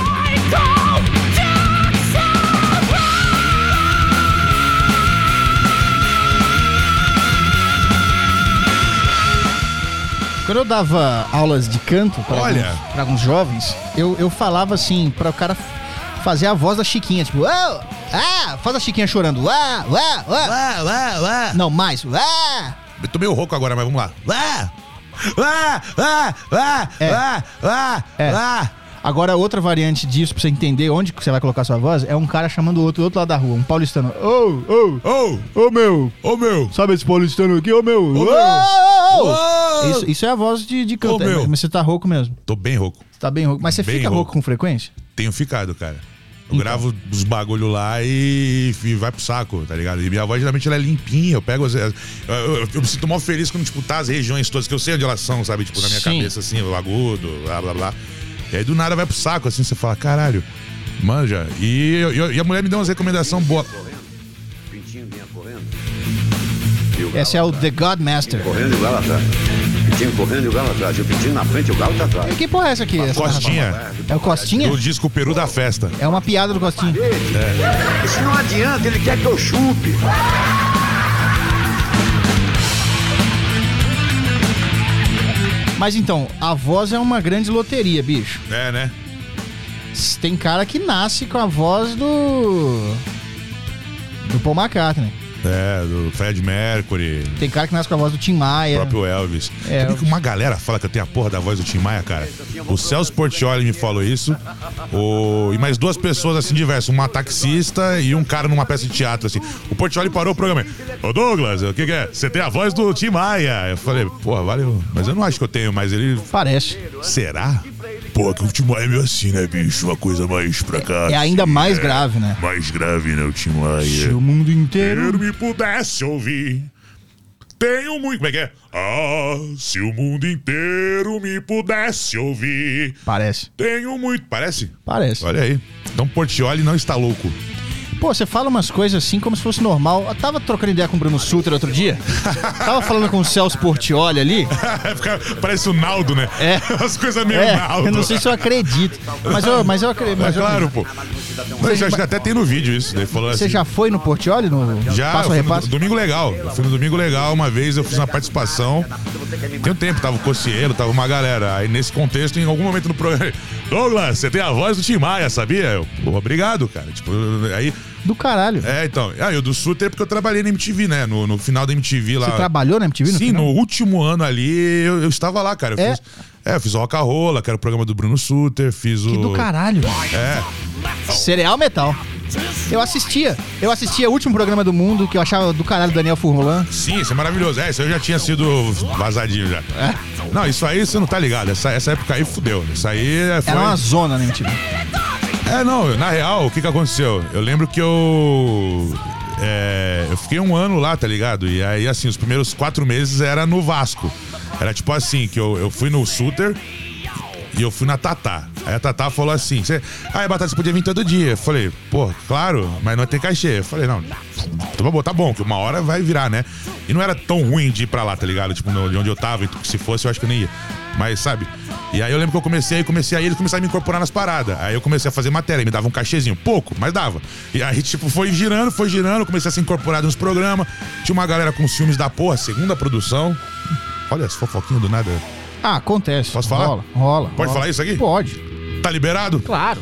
Quando eu dava aulas de canto para Olha. alguns, pra alguns jovens, eu, eu falava assim, para o cara fazer a voz da Chiquinha, tipo, "Uau, ah, faz a Chiquinha chorando, uá, uá, uá. Uá, uá, uá. Não, mais, uá. Eu tô meio rouco agora, mas vamos lá. Uá! Uá! Uá! Uá! É. Uá! Uá! É. Uá! Agora, outra variante disso, pra você entender onde que você vai colocar sua voz, é um cara chamando o outro do outro lado da rua, um paulistano. Ô, ô, Ô! ô meu, Ô, meu! sabe esse paulistano aqui, ô meu? Ô, Ô, meu. ô, ô. Ô. Isso, isso é a voz de, de canto, Ô, meu. é, mas você tá rouco mesmo. Tô bem rouco. Você tá bem rouco. Mas você Bem fica rouco. rouco. com frequência? Tenho ficado, cara. Eu Então. gravo os bagulho lá e, e vai pro saco, tá ligado? E minha voz geralmente ela é limpinha, eu pego as. Eu, eu- eu me sinto mó feliz quando, tipo, tá as regiões todas, que eu sei onde elas são, sabe? Tipo, na minha Sim. cabeça, assim, o agudo, blá blá blá. E aí do nada vai pro saco, assim, você fala, caralho, manja. E, eu- eu- e a mulher me deu umas recomendações boas. Esse é o The Godmaster. Correndo e o galo atrás. Pitinho correndo e o galo atrás. E o Pitinho na frente e o galo tá atrás. Que porra é essa aqui? Essa Costinha. É o Costinha? Do disco Peru da Festa. É uma piada do Costinha. Isso não adianta, ele quer que eu chupe. Mas então, a voz é uma grande loteria, bicho. É, né? Tem cara que nasce com a voz do... do Paul McCartney. É, do Fred Mercury. Tem cara que nasce com a voz do Tim Maia. O próprio Elvis. É, Sabia que uma galera fala que eu tenho a porra da voz do Tim Maia, cara? O Celso Portiolli me falou isso. O... E mais duas pessoas assim diversas. Uma taxista e um cara numa peça de teatro, assim. O Portiolli parou o programa. Ô Douglas, o que, que é? Você tem a voz do Tim Maia. Eu falei, porra, valeu. Mas eu não acho que eu tenho, mas ele... Parece. Será? Pô, que o Tim Maia é meio assim, né, bicho? Uma coisa mais pra cá. É ainda assim, mais é. grave, né? Mais grave, né, o Tim Maia. Se o mundo inteiro... me pudesse ouvir. Tenho muito. Como é que é? Ah, se o mundo inteiro me pudesse ouvir. Parece. Tenho muito. Parece? Parece. Olha aí. Então Portiolli não está louco. Pô, você fala umas coisas assim como se fosse normal. Eu tava trocando ideia com o Bruno Sutter outro dia. Tava falando com o Celso Portiolli ali. Parece o Naldo, né? É. As coisas meio É, Naldo. eu não sei se eu acredito. Mas eu, mas eu acredito. É claro, pô. Mas acho que até tem no vídeo isso. Ele falou Você assim, já foi no Portiolli? No Já, Passo eu a fui no Repasso? Domingo Legal. Eu fui no Domingo Legal uma vez, eu fiz uma participação. Tem um tempo, tava o Cocieiro, tava uma galera. Aí nesse contexto, em algum momento no programa, Douglas, você tem a voz do Tim Maia, sabia? Eu, pô, obrigado, cara. Tipo, aí... Do caralho. É, então. Ah, eu do Suter porque eu trabalhei na M T V, né? No, no final da M T V lá. Você trabalhou na M T V no Sim, final? no último ano ali eu, eu estava lá, cara. Eu É? fiz, é, eu fiz o Roca Rola, que era o programa do Bruno Suter, fiz o... Que do caralho. É. Cereal Metal. Eu assistia. Eu assistia o último programa do mundo que eu achava do caralho do Daniel Furlan. Sim, isso é maravilhoso. É, isso aí já tinha sido vazadinho já. É. Não, isso aí você não tá ligado. Essa, essa época aí fudeu. Isso aí foi... Era uma zona na M T V. É, não, na real, o que que aconteceu? Eu lembro que eu... É, eu fiquei um ano lá, tá ligado? E aí, assim, os primeiros quatro meses era no Vasco. Era tipo assim, que eu, eu fui no Suter e eu fui na Tatá. Aí a Tatá falou assim, cê, ah, Batata, você podia vir todo dia. Eu falei, pô, claro, mas não tem cachê. Eu falei, não, tá bom, tá bom, que uma hora vai virar, né? E não era tão ruim de ir pra lá, tá ligado? Tipo, no, de onde eu tava, e se fosse, eu acho que eu nem ia. Mas, sabe? E aí eu lembro que eu comecei, comecei aí, eles começaram a me incorporar nas paradas. Aí eu comecei a fazer matéria, me dava um cachezinho, pouco, mas dava. E aí, tipo, foi girando, foi girando, comecei a ser incorporado nos programas. Tinha uma galera com ciúmes da porra, segunda produção. Olha, essa fofoquinha do nada. Ah, acontece. Posso falar? Rola, rola. Pode rola. falar isso aqui? Pode. Tá liberado? Claro.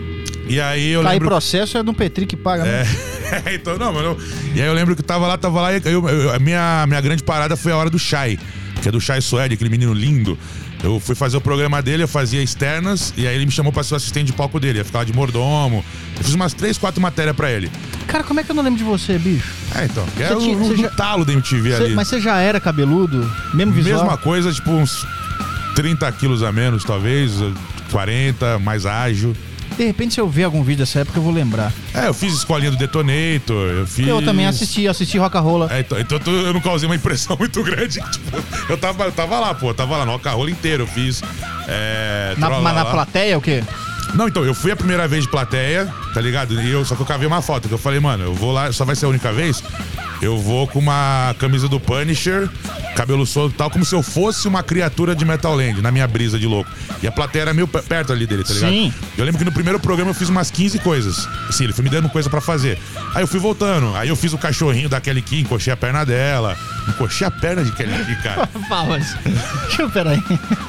E aí eu Cair lembro... processo é do Petri que paga, né? É, então, não, mano. E aí eu lembro que tava lá, tava lá, e eu, eu, a minha, minha grande parada foi a hora do Shai, que é do Shai Suede, aquele menino lindo. Eu fui fazer o programa dele, eu fazia externas, e aí ele me chamou pra ser o assistente de palco dele, ia ficar lá de mordomo. Eu fiz umas três, quatro matérias pra ele. Cara, como é que eu não lembro de você, bicho? É, então, que era Você tinha- o, você o já- talo da M T V Cê- ali. mas você já era cabeludo? Mesmo visual? Mesma coisa, tipo uns trinta quilos a menos, talvez, quarenta, mais ágil. De repente, se eu ver algum vídeo dessa época, eu vou lembrar. É, eu fiz escolinha do Detonator, eu fiz... Eu também assisti, assisti Roca Rola. É, então, então tu- eu não causei uma impressão muito grande. Tipo, eu, tava, eu tava lá, pô, eu tava lá no Roca Rola inteiro, eu fiz... É, Na, trola mas na lá. plateia, o quê? Não, então, eu fui a primeira vez de plateia, tá ligado? E eu, só que eu cavei uma foto, que eu falei, mano, eu vou lá, só vai ser a única vez. Eu vou com uma camisa do Punisher, cabelo solto e tal, como se eu fosse uma criatura de Metal Land, na minha brisa de louco. E a plateia era meio pe- perto ali dele, tá ligado? Sim. Eu lembro que no primeiro programa eu fiz umas quinze coisas. Assim, ele foi me dando coisa pra fazer. Aí eu fui voltando, aí eu fiz o cachorrinho da Kelly Key, encoxei a perna dela. Encoxei a perna de Kelly Key, cara. Palmas. Deixa eu, peraí.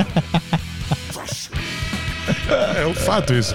É um fato isso.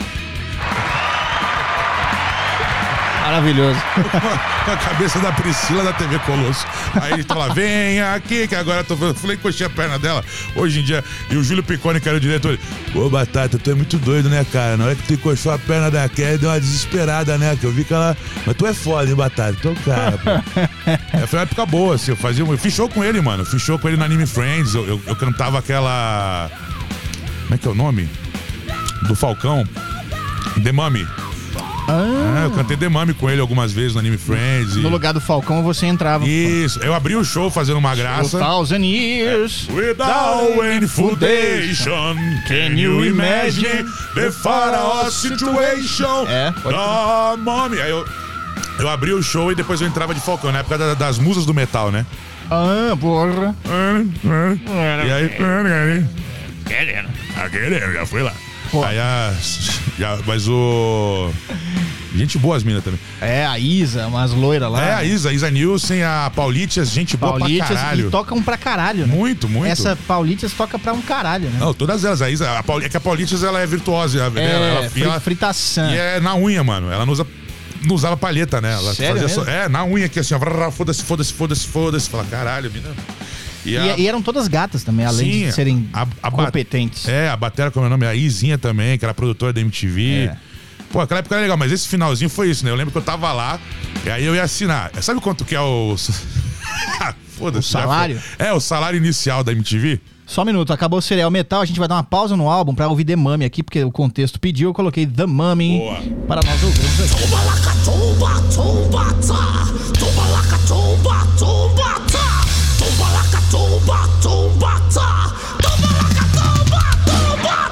Maravilhoso. Com a cabeça da Priscila da T V Colosso. Aí ele tá lá, vem aqui, que agora eu tô falando. Falei, encoxei a perna dela. Hoje em dia, e o Júlio Piccone, que era o diretor, ele, pô, Batata, tu é muito doido, né, cara? Na hora que tu encoxou a perna da Kelly, deu uma desesperada, né? Que eu vi que ela. Mas tu é foda, hein, Batata? Tu é o cara, pô. É, foi uma época boa, assim. Eu fazia. Eu fiz show com ele, mano. Eu fiz show com ele no Anime Friends. Eu, eu, eu cantava aquela. Como é que é o nome? Do Falcão. The Mummy. Ah, É, eu cantei The Mummy com ele algumas vezes no Anime Friends. E... no lugar do Falcão, você entrava. Isso, eu abri o show fazendo uma A graça. thousand years. Without any foundation, can you imagine the far-off situation? É, pode Da Mummy. Aí eu Eu abri o show e depois eu entrava de Falcão, na época da- das musas do metal, né? Ah, porra. E aí... Querendo. Ah, querendo, já foi lá. Pô. Aí a... Já, mas o... Gente boa as minas também. É, a Isa, umas loiras lá. É, a Isa, a Isa Nilsen, a Paulitias, gente boa Paulitias, pra caralho. e tocam pra caralho, né? Muito, muito. Essa Paulitias toca pra um caralho, né? Não, todas elas. A Isa, a Pauli, é que a Paulitias, ela é virtuosa. Ela, É, ela, fri- ela, fritação. e é na unha, mano. Ela não usa... Não usava palheta, né? Ela Sério fazia só, mesmo? é, na unha aqui assim, ó. vrrr, Foda-se, foda-se, foda-se, foda-se. Fala, caralho, mina. E, E, a- e eram todas gatas também, além Sim, de serem a- a ba- competentes. É, a batera, como é o nome? A Izinha também, que era produtora da M T V. É. Pô, aquela época era legal, mas esse finalzinho foi isso, né? Eu lembro que eu tava lá, e aí eu ia assinar. Sabe quanto que é o... Foda-se. O salário? já foi. É, o salário inicial da M T V. Só um minuto, acabou o Cereal Metal, a gente vai dar uma pausa no álbum pra ouvir The Mummy aqui, porque o contexto pediu, eu coloquei The Mummy Boa. para nós ouvirmos aqui. Tumba tumba tumba tá. Tumba laca tumba tumba tá. Tumba laca tumba tumba tá. Tumba laca tumba tumba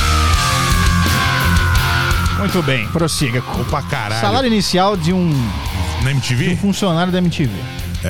tá. Muito bem, prossiga. Opa, caralho. Salário inicial de um, Na M T V? de um funcionário da M T V.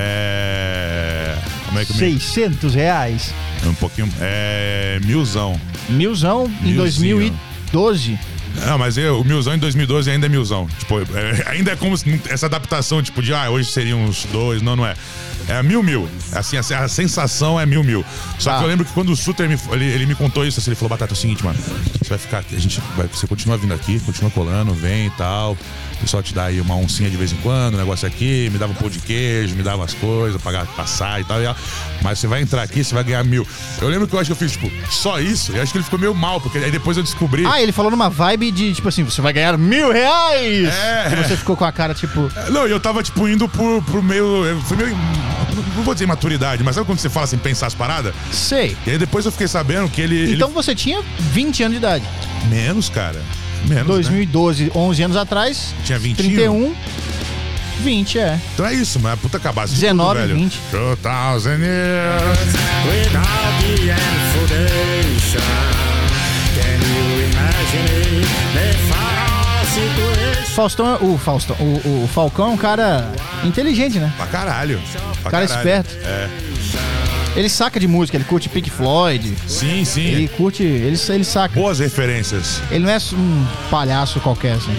É... Como é que eu me... seiscentos reais. Um pouquinho... É... Milzão. Milzão em Milzinho. dois mil e doze. Não, mas eu, o Milzão em dois mil e doze ainda é Milzão. Tipo, é, ainda é como se, essa adaptação, tipo, de ah, hoje seriam uns dois. Não, não é. É mil mil. Assim, a, a sensação é mil mil. Só Ah. que eu lembro que quando o Suter me, ele, ele me contou isso, assim, ele falou, Batata, é o seguinte, mano, você vai ficar aqui, a gente vai, você continua vindo aqui, continua colando, vem e tal. O pessoal te dá aí uma oncinha de vez em quando, um negócio aqui, me dava um pão de queijo, me dava umas coisas, pagar passar e tal, e tal. Mas você vai entrar aqui, você vai ganhar mil. Eu lembro que eu acho que eu fiz, tipo, só isso? E acho que ele ficou meio mal, porque aí depois eu descobri. Ah, ele falou numa vibe de, tipo assim, você vai ganhar mil reais! É. E você ficou com a cara, tipo... Não, eu tava, tipo, indo pro, pro meio. eu- Foi meio. Não vou dizer maturidade, mas sabe quando você fala sem pensar as paradas? Sei. E aí depois eu fiquei sabendo que ele. Então você tinha vinte anos de idade. ele... Menos, cara. Menos. dois mil Né? e doze, onze anos atrás. Tinha vinte. trinta e um. vinte, é. Então é isso, mas puta cabaça. de dezenove, tudo, velho. vinte. two thousand years. Without the infoundation, can you imagine the far situation? Faustão, o Faustão, o, o Falcão é um cara inteligente, né? Pra caralho. Pra Cara caralho. esperto. É. Ele saca de música, ele curte Pink Floyd, Sim, sim. ele curte, ele, ele saca. Boas referências. Ele não é um palhaço qualquer, assim.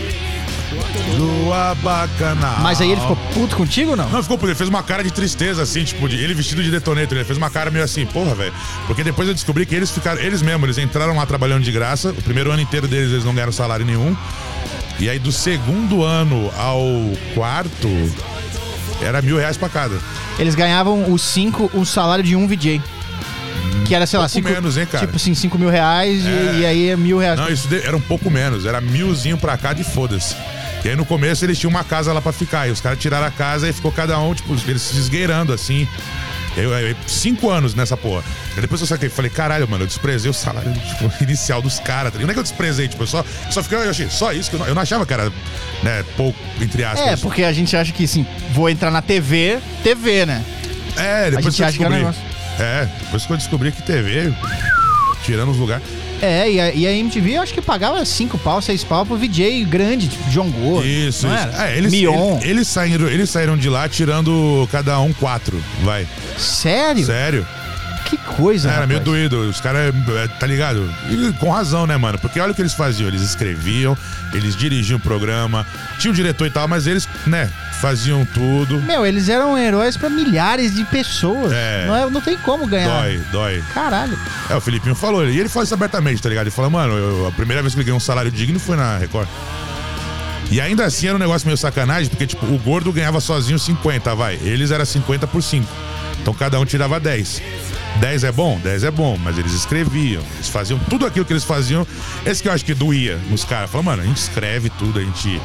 Lua bacana. Mas aí ele ficou puto contigo ou não? Não, ficou, ele fez uma cara de tristeza, assim, tipo, de, ele vestido de detonator, ele fez uma cara meio assim, porra, velho. Porque depois eu descobri que eles ficaram, eles mesmos, eles entraram lá trabalhando de graça, o primeiro ano inteiro deles eles não ganharam salário nenhum. E aí do segundo ano ao quarto, era mil reais pra cada. Eles ganhavam os cinco, o salário de um V J. Que era, sei lá, pouco cinco, menos, hein, cara? tipo assim, cinco mil reais e- É. e, aí é mil reais. Não, isso de- era um pouco menos, era milzinho pra cada e foda-se. E aí no começo eles tinham uma casa lá pra ficar, e os caras tiraram a casa e ficou cada um, tipo, eles se esgueirando assim. Eu, eu- cinco anos nessa porra. Aí depois eu saquei, falei, caralho, mano, eu desprezei o salário tipo, inicial dos caras. Tá ligado? Não é que eu desprezei, tipo, eu só, só fiquei, eu achei, só isso, que eu não, eu não achava que era, né, pouco, entre aspas. É, porque a gente acha que, assim, vou entrar na T V, T V, né? É, depois gente que eu acha que é um descobri. negócio. É, depois que eu descobri que T V, tirando os lugares. É, e a, e a M T V eu acho que pagava cinco pau, seis pau pro V J grande, tipo John Gore. Isso, não isso. era? É, eles, Mion. eles, eles, saíram, eles saíram de lá tirando cada um quatro, vai. Sério? Sério? Que coisa, Era meio rapaz. doído. Os caras, é, tá ligado? E com razão, né, mano? Porque olha o que eles faziam. Eles escreviam, eles dirigiam o programa, tinha um diretor e tal, mas eles, né, faziam tudo. Meu, eles eram heróis pra milhares de pessoas. É. Não, é- não tem como ganhar. Dói, dói. Caralho. É, o Filipinho falou, e ele fala isso abertamente, tá ligado? Ele fala, mano, eu- a primeira vez que eu ganhei um salário digno foi na Record. E ainda assim era um negócio meio sacanagem, porque, tipo, o gordo ganhava sozinho cinquenta, vai. Eles era cinquenta por cinco. Então cada um tirava dez. dez é bom? dez é bom, mas eles escreviam, eles faziam tudo aquilo que eles faziam. Esse que eu acho que doía nos caras. Fala, mano, a gente escreve tudo, a gente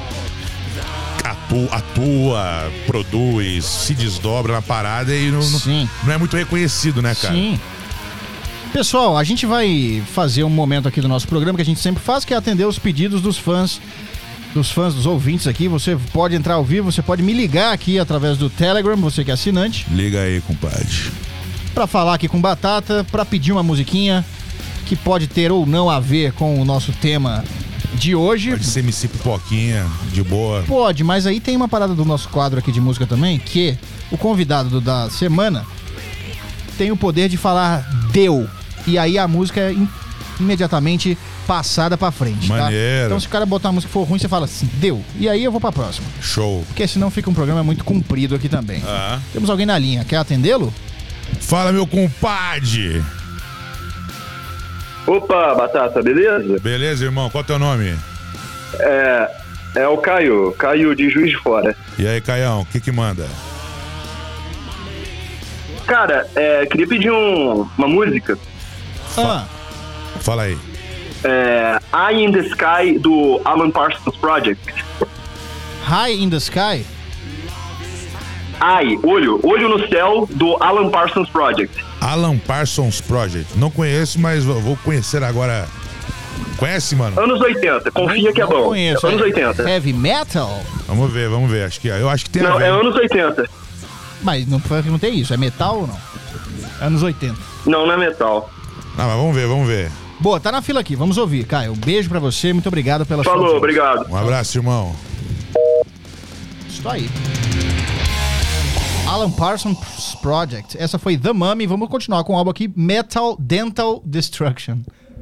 atua, atua, produz, se desdobra na parada e não, não, Sim. não é muito reconhecido, né, cara? Sim. Pessoal, a gente vai fazer um momento aqui do nosso programa que a gente sempre faz, que é atender os pedidos dos fãs, dos fãs, dos ouvintes aqui. Você pode entrar ao vivo, você pode me ligar aqui através do Telegram, você que é assinante, Liga aí, compadre. pra falar aqui com Batata, pra pedir uma musiquinha que pode ter ou não a ver com o nosso tema de hoje. Pode ser M C Pipoquinha, de boa. Pode, mas aí tem uma parada do nosso quadro aqui de música também, que o convidado do- da semana tem o poder de falar deu. E aí a música é im- imediatamente passada pra frente, tá? Maneiro. Então se o cara botar uma música que for ruim, você fala assim, deu. E aí eu vou pra próxima. Show. Porque senão fica um programa muito comprido aqui também. Ah. Temos alguém na linha, quer atendê-lo? Fala, meu compadre. Opa, Batata, beleza? Beleza, irmão? Qual é o teu nome? É, é o Caio, Caio de Juiz de Fora. E aí, Caião, o que que manda? Cara, é, queria pedir um- uma música, Ah, Fala aí. é, Eye in the Sky, do Alan Parsons Project. High in the Sky? Eye, olho, olho no céu, do Alan Parsons Project. Alan Parsons Project. Não conheço, mas vou vou conhecer agora. Conhece, mano? Anos oitenta, confia que é Não bom. conheço. Anos é oitenta. Heavy Metal? Vamos ver, vamos ver. Acho que, eu acho que tem a Não, ver. é anos oitenta. Mas não, não tem isso, é metal ou não? Anos oitenta. Não, não é metal. Ah, mas vamos ver, vamos ver. Boa, tá na fila aqui, vamos ouvir. Caio, um beijo pra você, muito obrigado pela sua Falou, audiência. obrigado. Um abraço, irmão. Isso aí. Alan Parsons Project. Essa foi The Mummy. Vamos continuar com o álbum aqui, Metal Dental Destruction.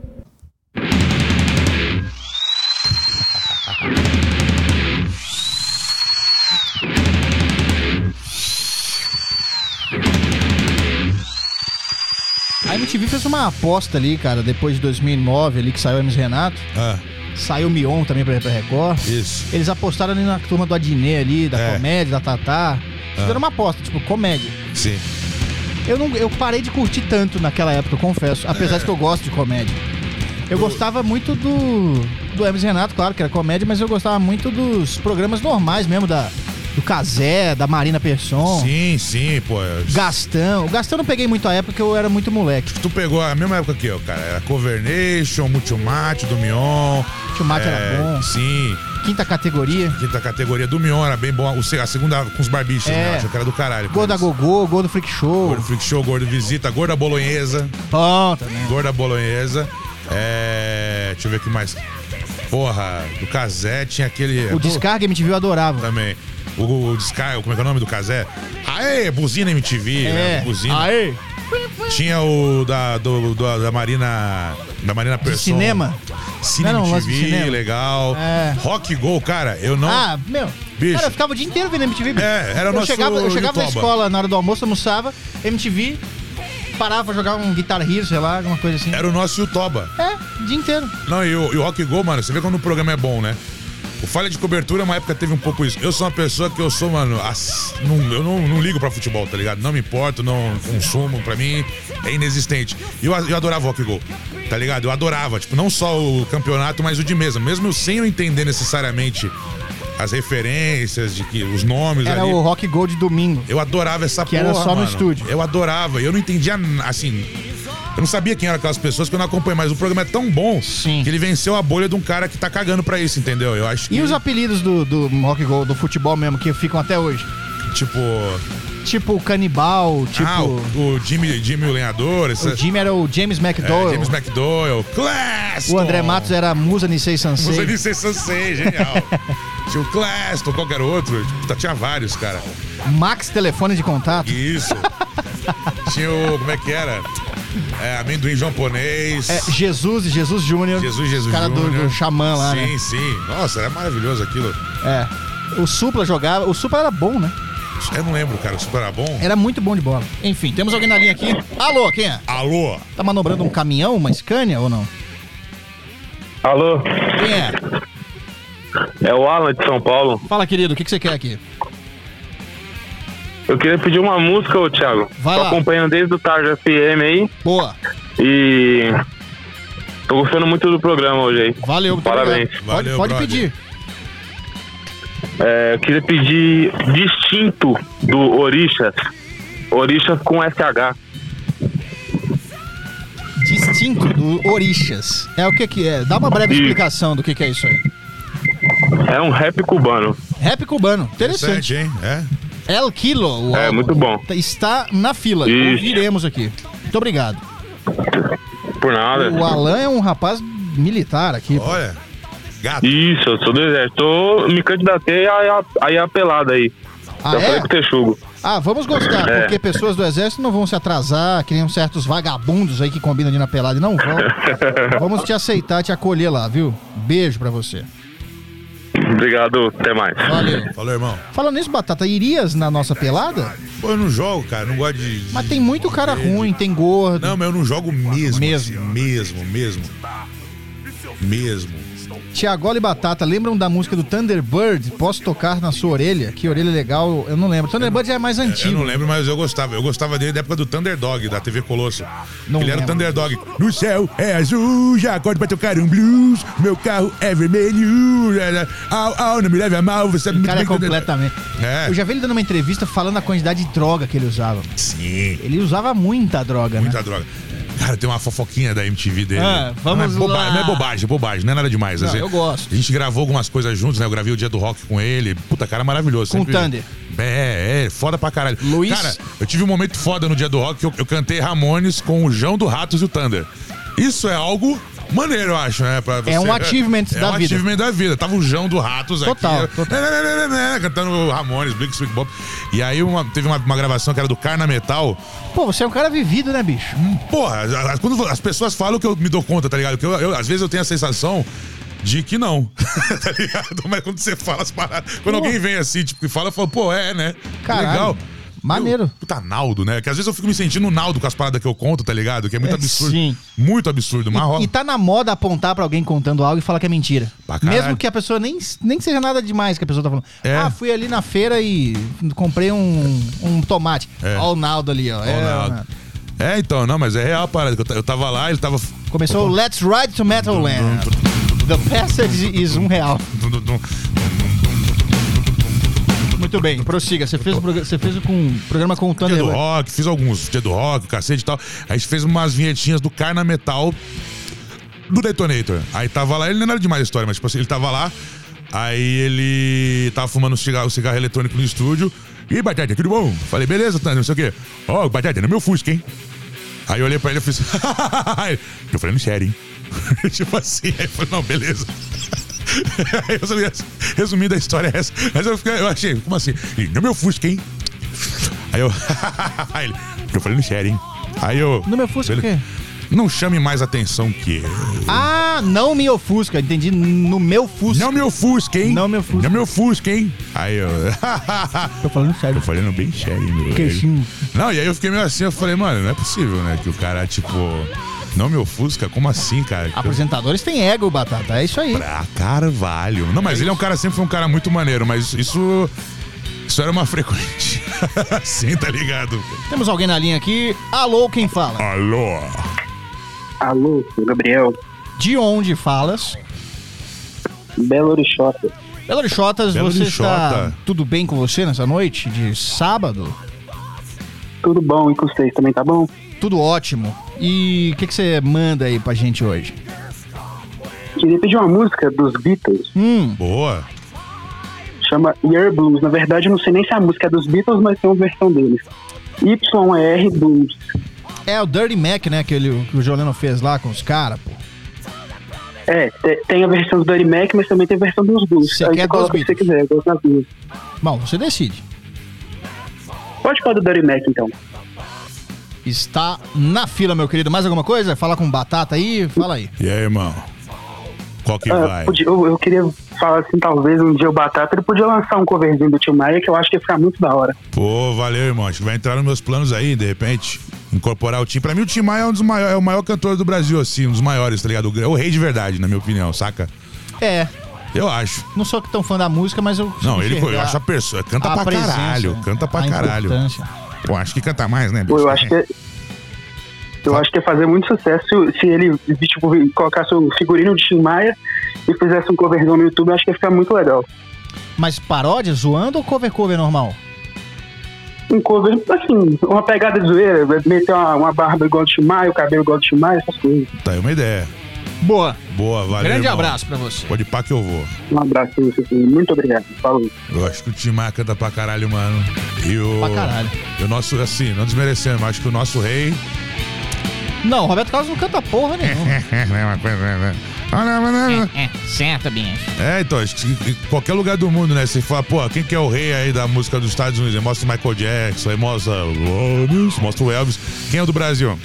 A M T V fez uma aposta ali, cara, depois de dois mil e nove ali que saiu o Hermes Renato. Ah, Saiu o Mion também pra, pra Record. isso. Eles apostaram ali na turma do Adnet ali, da É. comédia, da Tatá. Fizeram uma aposta, tipo, comédia. Sim. Eu, não, eu parei de curtir tanto naquela época, eu confesso. Apesar de que eu gosto de comédia. Eu gostava muito do, do Hermes Renato, claro que era comédia, mas eu gostava muito dos programas normais mesmo, da, do Cazé, da Marina Persson, Sim, sim, pô. Gastão. O Gastão eu não peguei muito a época porque eu era muito moleque. Tu pegou a mesma época que eu, cara. Era Cover Nation, Multimate, do Mion. Tio Mate era bom. Sim. Quinta categoria. Quinta categoria do Mion era bem bom. O se- A segunda com os barbichos, É. né? Eu acho que era do caralho. Gol da Gogô, gol do Freak Show. Gordo Freak Show, Gordo Visita, Gorda Bolonhesa. Bom também. Gorda Bolonhesa. É. Deixa eu ver o que mais. Porra, do Cazé tinha aquele. O Descarga M T V eu adorava. Também. O, o Descarga, como é que é o nome do Cazé? Aê, Buzina M T V, né? É. Buzina. Aê. Tinha o da, do, do- da Marina. Da Marina Persson. cinema? Cine Não, não, lance de M T V, cinema. legal. É. Rock Go, cara, eu não. Ah, meu. Bicho. Cara, eu ficava o dia inteiro vendo M T V. bicho. É, era o eu nosso chegava, eu chegava na Yotoba. escola na hora do almoço, almoçava, M T V, parava pra jogar um Guitar Hero, sei lá, alguma coisa assim. Era o nosso Yotoba. É, o dia inteiro. Não, e o, e o Rock Go, mano, você vê quando o programa é bom, né? O Falha de Cobertura, uma época teve um pouco isso. Eu sou uma pessoa que eu sou, mano, ass- não, eu não, não ligo pra futebol, tá ligado? Não me importo, não consumo, pra mim é inexistente. E eu, eu adorava o Rock Go, tá ligado? Eu adorava, tipo, não só o campeonato, mas o de mesa. Mesmo sem eu entender necessariamente as referências, de que, os nomes Era ali. o Rock Go de domingo. Eu adorava essa Que porra, era só no mano. estúdio. Eu adorava. Eu não entendia, assim... Eu não sabia quem eram aquelas pessoas que eu não acompanho, mas o programa é tão bom Sim. que ele venceu a bolha de um cara que tá cagando pra isso, entendeu? Eu acho que, E os apelidos do, do Rock Go, do futebol mesmo, que ficam até hoje? tipo... Tipo o Canibal, tipo... ah, o, o Jimmy, Jimmy o Lenhador, esse, o Jimmy era o James é, McDowell. James McDowell, Claston. O André Matos era a Musa Nisei Sansei. Musa Nisei Sansei, genial. Tinha o Claston, qualquer outro. Tipo, tinha vários, cara. Max Telefone de Contato. Isso. Tinha o... Como é que era? É, amendoim japonês. É, Jesus e Jesus Júnior. Jesus, Jesus Os cara do, Júnior. do Xamã lá, sim, né? Sim, sim. Nossa, era maravilhoso aquilo. É. O Supla jogava. O Supla era bom, né? Eu não lembro, cara. O Super era bom. Era muito bom de bola. Enfim, temos alguém na linha aqui. Alô, quem é? Alô? Tá manobrando um caminhão, uma Scania ou não? Alô, Quem é? é o Alan de São Paulo. Fala, querido, o que, que você quer aqui? Eu queria pedir uma música, ô Thiago. Vai Tô lá. acompanhando desde o Tarja F M aí Boa. e tô gostando muito do programa hoje aí. Valeu, muito Parabéns. obrigado. Valeu, pode pode brother. pedir. É, eu queria pedir Distinto do Orixas. Orixas com S H. Distinto do Orixas. É o que que é? Dá uma breve Isso. explicação do que que é isso aí. É um rap cubano. Rap cubano. Interessante. hein? É? El Kilo. o É, álbum, muito bom. Está na fila. Isso. Ouviremos aqui. Muito obrigado. Por nada. O Alan é um rapaz militar aqui. pô. Olha, gato. Isso, eu sou do exército. Tô, me candidatei a, a, a ir a pelada aí. Ah, Já é? falei com o Texugo. Ah, vamos gostar, É. porque pessoas do exército não vão se atrasar, que nem uns certos vagabundos aí que combinam de ir na pelada e não vão. Vamos te aceitar, te acolher lá, viu? Beijo pra você. Obrigado, até mais. Valeu. Falou, irmão. Falando nisso, Batata, irias na nossa pelada? Pô, eu não jogo, cara. Não gosto de. Mas tem muito cara ruim, tem gordo. Não, mas eu não jogo mesmo. Mesmo. assim, mesmo, mesmo. Mesmo. Tiagola e Batata, lembram da música do Thunderbird? Posso tocar na sua orelha? Que orelha legal, eu não lembro. Thunderbird já é mais Eu antigo. não lembro, mas eu gostava. Eu gostava dele da época do Thunderdog, da T V Colosso. Não Ele era o lembro. Thunderdog. No céu é azul, já acordo pra tocar um blues. Meu carro é vermelho. Au, au, não me leve a mal, você sabe O muito cara é bem que- completamente. É. Eu já vi ele dando uma entrevista falando da quantidade de droga que ele usava. Sim, Ele usava muita droga, muita né? droga. Cara, tem uma fofoquinha da M T V dele. Ah, vamos não, é boba- lá. não é bobagem, é bobagem, não é nada demais. Não, Assim, eu gosto. A gente gravou algumas coisas juntos, né? Eu gravei o Dia do Rock com ele. Puta, cara maravilhoso. Com o sempre- Thunder. É, é, foda pra caralho. Luiz- Cara, eu tive um momento foda no Dia do Rock que eu, eu cantei Ramones com o João do Ratos e o Thunder. Isso é algo maneiro, eu acho, né? Pra É um achievement é da um vida. achievement da vida. Tava o João do Ratos Total, aqui. total. né, né, né, né, né, cantando Ramones, Blink, Sweet Bob. E aí uma- teve uma, uma gravação que era do Carna Metal. Pô, você é um cara vivido, né, bicho? Porra, a- a- quando as pessoas falam que eu me dou conta, tá ligado? Que eu, eu- às vezes eu tenho a sensação de que não, tá ligado? Mas quando você fala as paradas, quando Pô. alguém vem assim, tipo, e fala, eu falo, pô, é, né? Que Caralho. legal. Maneiro. Eu, puta, Naldo, né? Que às vezes eu fico me sentindo Naldo com as paradas que eu conto, tá ligado? Que é muito É, absurdo. sim. Muito absurdo. Mas, ó, E, e tá na moda apontar pra alguém contando algo e falar que é mentira. Pra caralho. Mesmo que a pessoa nem, nem seja nada demais que a pessoa tá falando. É. Ah, fui ali na feira e comprei um, um tomate. É. Ó o Naldo ali, ó. ó, É, Naldo. Naldo. É, então, não, mas é real a parada. que Eu, ta- eu tava lá, ele tava. Começou o Let's Ride to Metal Land. The passage is um real. Muito bem, prossiga. Você fez o programa, você fez com um programa com o Dia Thunder. do Rock, fiz alguns Dia do Rock, cacete e tal. Aí a gente fez umas vinhetinhas do Carna Metal do Detonator. Aí tava lá, ele não é nada demais a história, mas tipo assim, ele tava lá, aí ele tava fumando um cigarro, um cigarro eletrônico no estúdio. E aí, Batata, tudo bom? Falei, beleza, Thunder, não sei o quê. Ó, oh, Batata, no meu Fusca, hein? Aí eu olhei pra ele e fiz. Tô falando sério, hein? Tipo assim, aí eu falei, não, beleza. Aí eu sabia, resumindo a história é essa. Mas eu, fiquei, eu achei, como assim? Ele, no meu Fusca, hein? Aí eu. Aí ele, tô falando sério, hein? Aí eu. No meu Fusca o ele, quê? Não chame mais atenção que eu. Ah, não me ofusca. Entendi. No meu Fusca. Não me ofusca, hein? Não me ofusca. Não me ofusca, hein? Aí eu. Tô falando sério. Tô falando bem sério, meu. Queixinho. Não, e aí eu fiquei meio assim, eu falei, mano, não é possível, né? Que o cara, tipo. Não me ofusca? Como assim, cara? Que eu- Apresentadores têm ego, Batata. É isso aí. Pra carvalho. Não, mas ele é um cara, sempre foi um cara muito maneiro, mas isso. Isso era uma frequente. Assim, tá ligado? Temos alguém na linha aqui. Alô, quem fala? Alô? Alô, Gabriel, De onde falas? Belo Horizonte. Belo Horizonte, Belo você está Horizonte. tudo bem com você nessa noite de sábado? Tudo bom? E com vocês também tá bom? Tudo ótimo. E o que, que você manda aí pra gente hoje? Queria pedir uma música dos Beatles, Hum, Boa. chama Year Blues. Na verdade, eu não sei nem se a música é dos Beatles, mas tem uma versão deles. Y R Blues. é o Dirty Mac, né? Que, ele, que o Joleno fez lá com os caras, pô. É, te- tem a versão do Dirty Mac, mas também tem a versão dos Blues. Você Aí quer você coloca o dos que você Beatles? quiser, eu gosto das duas. Bom, você decide. Pode falar do Dirty Mac, então. Está na fila, meu querido. Mais alguma coisa? Fala com Batata aí? Fala aí. E aí, irmão? Qual que Ah, vai? podia- eu, eu queria falar assim, talvez um dia o Batata ele podia lançar um coverzinho do Tim Maia, que eu acho que ia ficar muito da hora. Pô, valeu, irmão. Acho que vai entrar nos meus planos aí, de repente. Incorporar o Tim. Pra mim, o Tim Maia é um dos maiores, é o maior cantor do Brasil, assim, um dos maiores, tá ligado? É o rei de verdade, na minha opinião, saca? É, Eu acho. não sou tão fã da música, mas eu... Não, ele enxergar eu acho a pessoa. Canta a pra presença, caralho. Canta pra a caralho. importância. Pô, acho que canta mais, né, Pô, bicho? eu acho que eu acho que ia fazer muito sucesso se, se ele tipo, colocasse o figurino de Tim Maia e fizesse um coverzão no YouTube. Eu acho que ia ficar muito legal. Mas paródia, zoando ou cover cover normal? Um cover, assim, uma pegada de zoeira, meter uma, uma barba igual do Tim Maia, o cabelo igual do Tim Maia, essas coisas. Tá aí uma ideia. Boa. Boa, valeu. Grande irmão. abraço pra você. Pode pá que eu vou. Um abraço pra vocês. Muito obrigado. Falou. Eu acho que o Tim Maia canta pra caralho, mano. E o. Pra caralho. E o nosso, assim, não desmerecendo, mas acho que o nosso rei. Não, o Roberto Carlos não canta porra nenhuma. É uma coisa, né? É, é, certo, bicho. É, então, acho que em qualquer lugar do mundo, né? Você fala, pô, quem que é o rei aí da música dos Estados Unidos? Aí mostra o Michael Jackson, aí mostra o Elvis, mostra o Elvis. Quem é o do Brasil?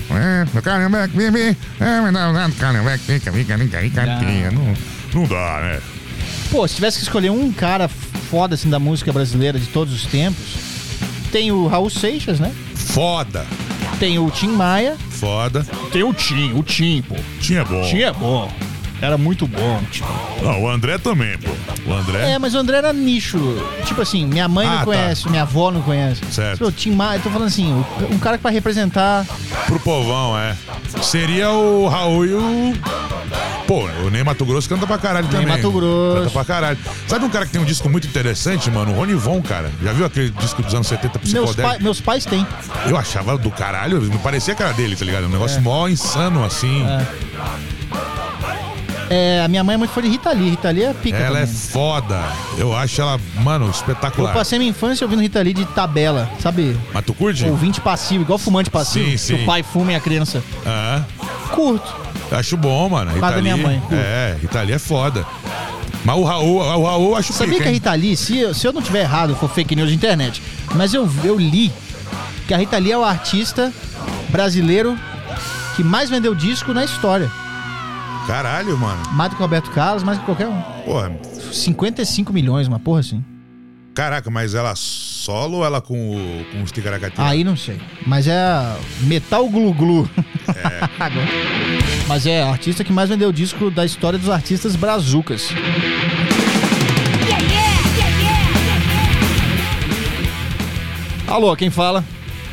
Não, não dá, né? Pô, se tivesse que escolher um cara foda, assim, da música brasileira de todos os tempos, tem o Raul Seixas, né? Foda. Tem o Tim Maia. Foda. Tem o Tim, o Tim, pô. Tim é bom. Tim é bom. Era muito bom, tipo. Não, o André também, pô. O André... É, mas o André era nicho. Tipo assim, minha mãe Ah, não tá. conhece, minha avó não conhece. Certo. O Tim Maia, eu tô falando assim, um cara que vai representar... Pro povão, é. Seria o Raul e o... Pô, o Ney Mato Grosso canta pra caralho Ney também. Mato Grosso. Canta pra caralho. Sabe um cara que tem um disco muito interessante, mano? O Rony Von, cara. Já viu aquele disco dos anos setenta Meus, psicodélico? pai, meus pais têm. Eu achava do caralho, me parecia a cara dele, tá ligado? Um negócio mó insano, assim. É, a minha mãe é muito fã de Rita Lee. Rita Lee é pica Ela também. é foda. Eu acho ela, mano, Eu espetacular. passei minha infância ouvindo Rita Lee de tabela, sabe? Mas tu curte? Ouvinte passivo, igual fumante passivo. Sim, que sim. o pai fuma e a criança. Ah, Curto. eu acho bom, mano. Casa da minha Rita Lee- mãe, curto. É, Rita Lee é foda. Mas o Raul, o Raul eu acho Sabia pica, que a hein? Rita Lee, se, eu- se eu não tiver errado, for fake news de internet, mas eu, eu li que a Rita Lee é o artista brasileiro que mais vendeu disco na história. Caralho, mano. Mais do que o Roberto Carlos, mais do que qualquer um. Porra, cinquenta e cinco milhões, uma porra assim. caraca, mas ela solo ou ela com o, com os ticaracateca? Aí não sei. Mas é a Metal Glu Glu. É. Agora. Mas é a artista que mais vendeu disco da história dos artistas brazucas. Alô, quem fala?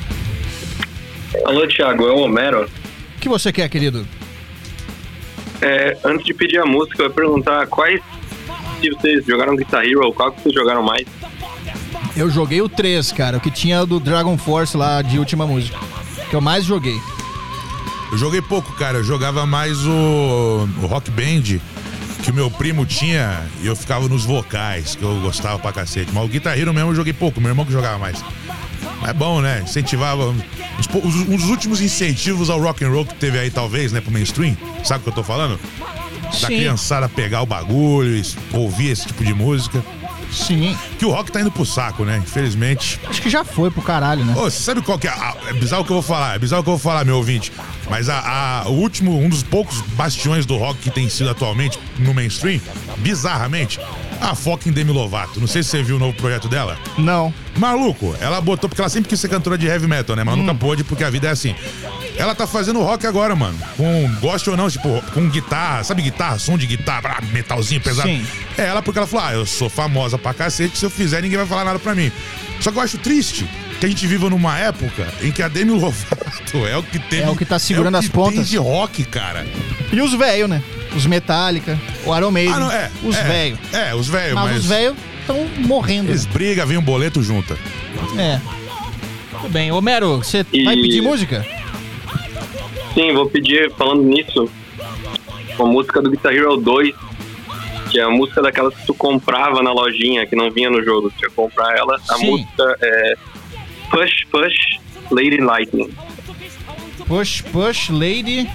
Alô, Thiago, é o Homero. O que você quer, querido? É, antes de pedir a música, eu ia perguntar quais, se vocês jogaram Guitar Hero, qual que vocês jogaram mais? Eu joguei o três, cara, o que tinha do Dragon Force lá de última música. Que eu mais joguei. Eu joguei pouco, cara. Eu jogava mais o, o Rock Band, que o meu primo tinha, e eu ficava nos vocais, que eu gostava pra cacete. Mas o Guitar Hero mesmo eu joguei pouco, meu irmão que jogava mais. Mas é bom, né? Incentivava. Os, po- os- um dos últimos incentivos ao rock and roll que teve aí, talvez, né, pro mainstream. Sabe o que eu tô falando? Da Sim. criançada pegar o bagulho, e ouvir esse tipo de música. Sim. Que o rock tá indo pro saco, né? Infelizmente. Acho que já foi pro caralho, né? Ô, você sabe qual que é? a- É bizarro o que eu vou falar, é bizarro o que eu vou falar, meu ouvinte. Mas a, a- o último, um dos poucos bastiões do rock que tem sido atualmente no mainstream, bizarramente, a fucking Demi Lovato. Não sei se você viu o novo projeto dela. Não. Maluco, ela botou, porque ela sempre quis ser cantora de heavy metal, né? Mas Hum. nunca pôde, porque a vida é assim. Ela tá fazendo rock agora, mano. Com, goste ou não, tipo, com guitarra, sabe guitarra, som de guitarra, ah, metalzinho pesado. Sim. É ela porque ela falou, ah, eu sou famosa pra cacete, se eu fizer ninguém vai falar nada pra mim. Só que eu acho triste que a gente viva numa época em que a Demi Lovato é o que tem... É o que tá segurando é o as que pontas. tem de rock, cara. E os velhos, né? Os Metallica, o Iron Maiden, Ah, não, é. os é, velhos. É, os velhos, Mas, mas... os velhos estão morrendo. Eles brigam, vem um boleto junta. É. Tudo bem. Homero, você E- vai pedir música? Sim, vou pedir, falando nisso, uma música do Guitar Hero dois, que é a música daquelas que tu comprava na lojinha, que não vinha no jogo. Você ia comprar ela. A Sim. música é Push Push Lady Lightning. Push, Push, Lady...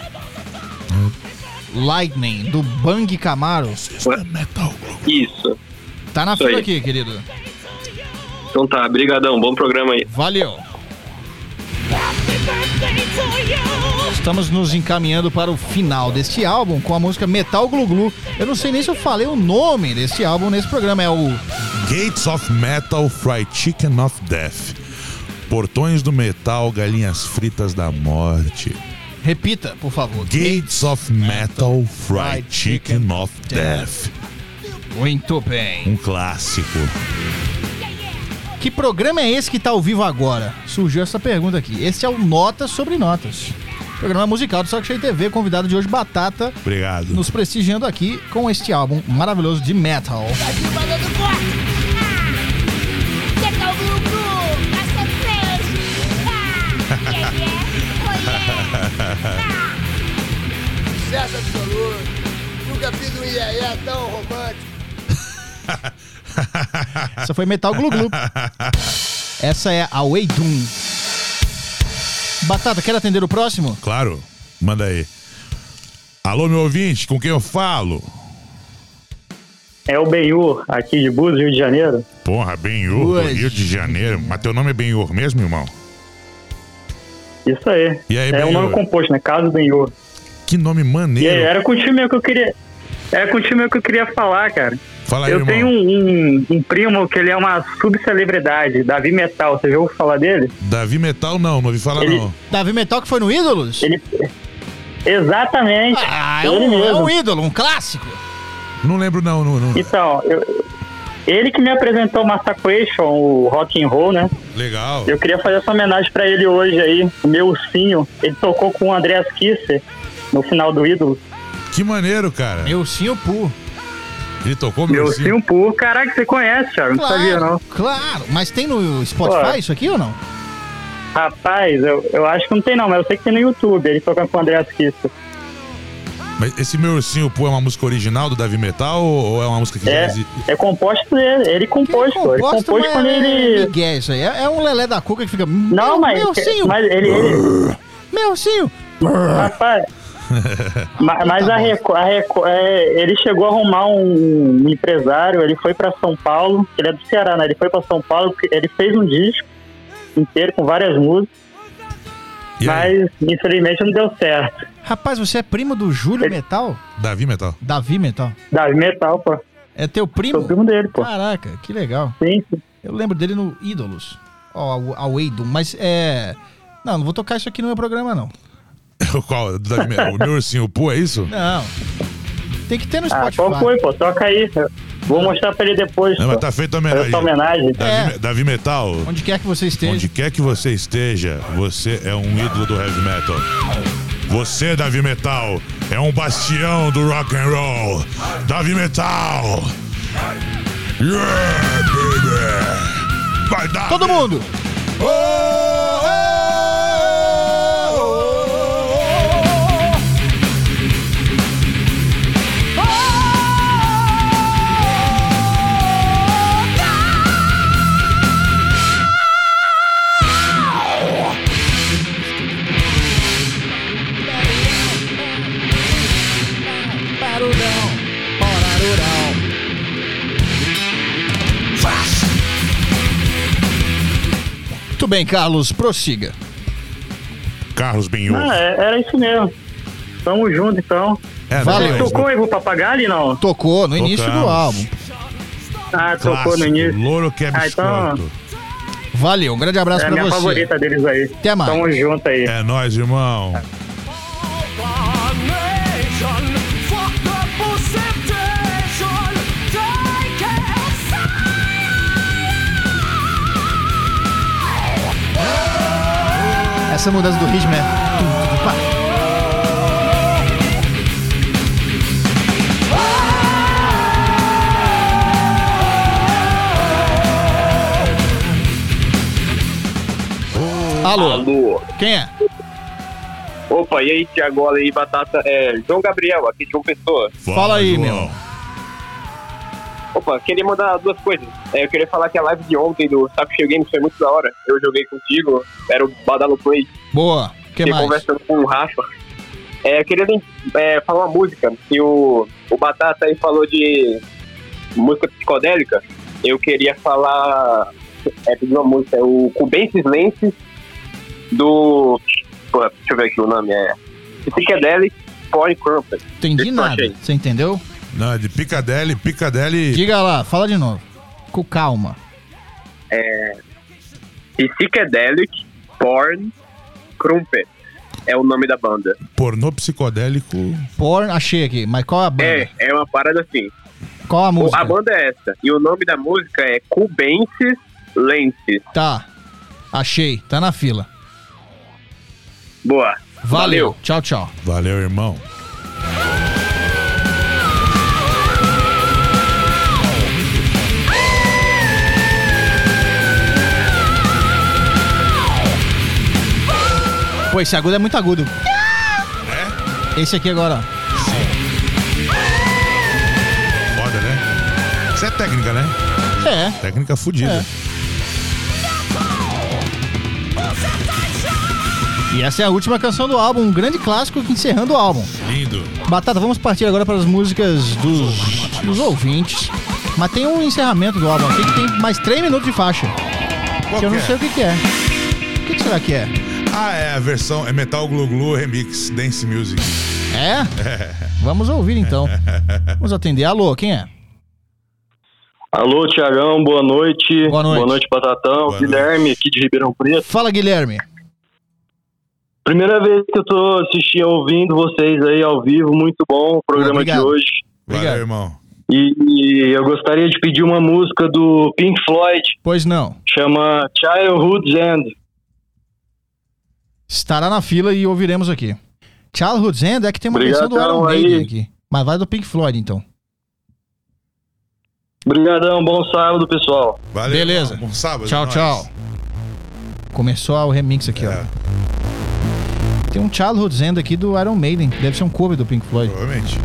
Lightning, do Bang Camaro. Isso. Tá na Isso fila aí. aqui, querido. Então tá, brigadão, bom programa aí. Valeu. Estamos nos encaminhando para o final deste álbum com a música Metal Glu Glu. Eu não sei nem se eu falei o nome desse álbum nesse programa. É o Gates of Metal, Fried Chicken of Death. Portões do Metal, Galinhas Fritas da Morte. Repita, por favor. Gates of Metal, Fried Chicken of Death. Muito bem. Um clássico. Que programa é esse que tá ao vivo agora? Surgiu essa pergunta aqui. Esse é o Notas sobre Notas. Programa musical do Saco Cheio T V. Convidado de hoje, Batata, Obrigado. nos prestigiando aqui com este álbum maravilhoso de metal. Sucesso absoluto. Nunca fiz um iê tão romântico. Essa foi Metal Glu Glu. Essa é a Weidun. Batata, quer atender o próximo? Claro, manda aí. Alô, meu ouvinte, com quem eu falo? É o Benhur, aqui de Búzios, Rio de Janeiro. Porra, Benhur, do Rio de Janeiro. Mas teu nome é Benhur mesmo, irmão? Isso aí. E aí, é Benhur? um nome composto, né? Caso Benhur. Que nome maneiro. E aí, era com o time que eu queria... Era com o time que eu queria falar, cara. Fala aí, eu irmão. tenho um, um, um primo que ele é uma subcelebridade, Davi Metal. Você já ouviu falar dele? Davi Metal não, não ouvi falar Ele- não. Davi Metal que foi no Ídolos? Ele... Exatamente. Ah, é ele um, é mesmo. um ídolo, um clássico. Não lembro não. não, não. Então, eu- ele que me apresentou o Massacration, o rock and roll, né? Legal. Eu queria fazer essa homenagem pra ele hoje aí, o meu ursinho. Ele tocou com o Andreas Kisser no final do Ídolo. Que maneiro, cara. Meu ursinho Poo. Ele tocou Meu meu ursinho Poo. Caraca, você conhece, Thiago? Não Claro, sabia, não. claro. Mas tem no Spotify Pô. isso aqui ou não? Rapaz, eu, eu acho que não tem não, mas eu sei que tem no YouTube. Ele toca com o Andreas Kisser. Mas esse meu ursinho Poo é uma música original do Davi Metal ou ou é uma música que já É, existe? é composto dele, ele compôs, pô. Ele Composto, compôs mas quando é ele... Miguel isso aí. É, é um lelé da cuca que fica... Não, meu, mas, Meu ursinho. mas ele... ele... Meu ursinho. Rapaz... Ma- Mas a Record, a Record é, ele chegou a arrumar um, um empresário, ele foi pra São Paulo, ele é do Ceará, né? Ele foi pra São Paulo, ele fez um disco inteiro com várias músicas, E aí? mas infelizmente não deu certo. Rapaz, você é primo do Júlio Metal? Davi Metal. Davi Metal. Davi Metal, pô. É teu primo? Sou primo dele, pô. Caraca, que legal. Sim, sim. Eu lembro dele no Ídolos. Ó, oh, a Weidon, mas é... Não, não vou tocar isso aqui no meu programa, não. Qual? Do Davi Metal? O meu ursinho Poo, é isso? Não. Tem que ter no Ah, Spotify. qual foi, pô? Toca aí. Vou mostrar pra ele depois. Não, pô. mas tá feita a Fazer homenagem. essa homenagem. Davi, É. Me- Davi Metal, Onde quer que você esteja. onde quer que você esteja, você é um ídolo do heavy metal. Você, Davi Metal, é um bastião do rock and roll. Davi Metal! Yeah, baby! Vai dar! Todo mundo! Muito bem, Carlos, prossiga. Carlos Benhur. Ah, é- era isso mesmo. Tamo junto, então. É, Valeu. Você tocou Evo Papagali, não? Tocou no início do Tocamos. álbum. Ah, tocou Clássico, no início. Louro que é Ah, então- biscoito. Valeu, um grande abraço É a pra minha você. favorita deles aí. Até mais. Tamo junto aí. É nóis, irmão. Essa mudança do ritmo é... tum, tum, pá. Alô, Alô. quem é? Opa, e aí, Thiago, aí, Batata? É João Gabriel, aqui de João Pessoa. Fala aí, João. meu. Opa, queria mandar duas coisas. É, eu queria falar que a live de ontem do Saco Cheio Games foi muito da hora. Eu joguei contigo, era o Badalo Play. Boa, que Fiquei mais? conversando com o Rafa. É, eu queria é, falar uma música, que o, o Batata aí falou de música psicodélica. Eu queria falar, é, pedir uma música, é o Cubensis Lenses do... Pô, deixa eu ver aqui o nome, é... Psychedelic Porn Crumpet. Entendi Esse eu nada, achei. você entendeu? Não, é de Picadelli, Picadelli. Diga lá, fala de novo. Com calma. É... Psychedelic Porn Crumpet é o nome da banda. Pornô psicodélico. Porn, achei aqui, mas qual a banda? É, é uma parada assim. Qual a música? A banda é essa. E o nome da música é Cubensis Lenses. Tá, achei, tá na fila. Boa. Valeu, Valeu. tchau, tchau. Valeu, irmão. Pô, esse agudo é muito agudo. É? Esse aqui agora, ó. Foda, né? Isso é técnica, né? É. Técnica fodida. É. E essa é a última canção do álbum, um grande clássico encerrando o álbum. Lindo. Batata, vamos partir agora para as músicas dos, dos ouvintes. Mas tem um encerramento do álbum aqui que tem mais três minutos de faixa. Qual que eu que não é? sei o que, que é. O que, que será que é? Ah, é a versão, é Metal Glu Glu Remix Dance Music. É? É. Vamos ouvir então. Vamos atender. Alô, quem é? Alô, Tiagão, boa noite. Boa noite. Boa noite, Batatão. Boa Guilherme, aqui de Ribeirão Preto. Fala, Guilherme. Primeira vez que eu tô assistindo, ouvindo vocês aí ao vivo, muito bom o programa Obrigado. de hoje. Valeu, Obrigado. irmão. E, e eu gostaria de pedir uma música do Pink Floyd, Pois não. chama Childhood's End. Estará na fila e ouviremos aqui. Childhood's End é que tem uma versão do Iron Obrigadão Maiden aí. aqui. Mas vai do Pink Floyd, então. Obrigadão, bom sábado, pessoal. Valeu. Beleza. Irmão. Bom sábado. Tchau, nós. tchau. Começou o remix aqui, É, ó. Tem um Childhood's End aqui do Iron Maiden. Deve ser um cover do Pink Floyd. provavelmente.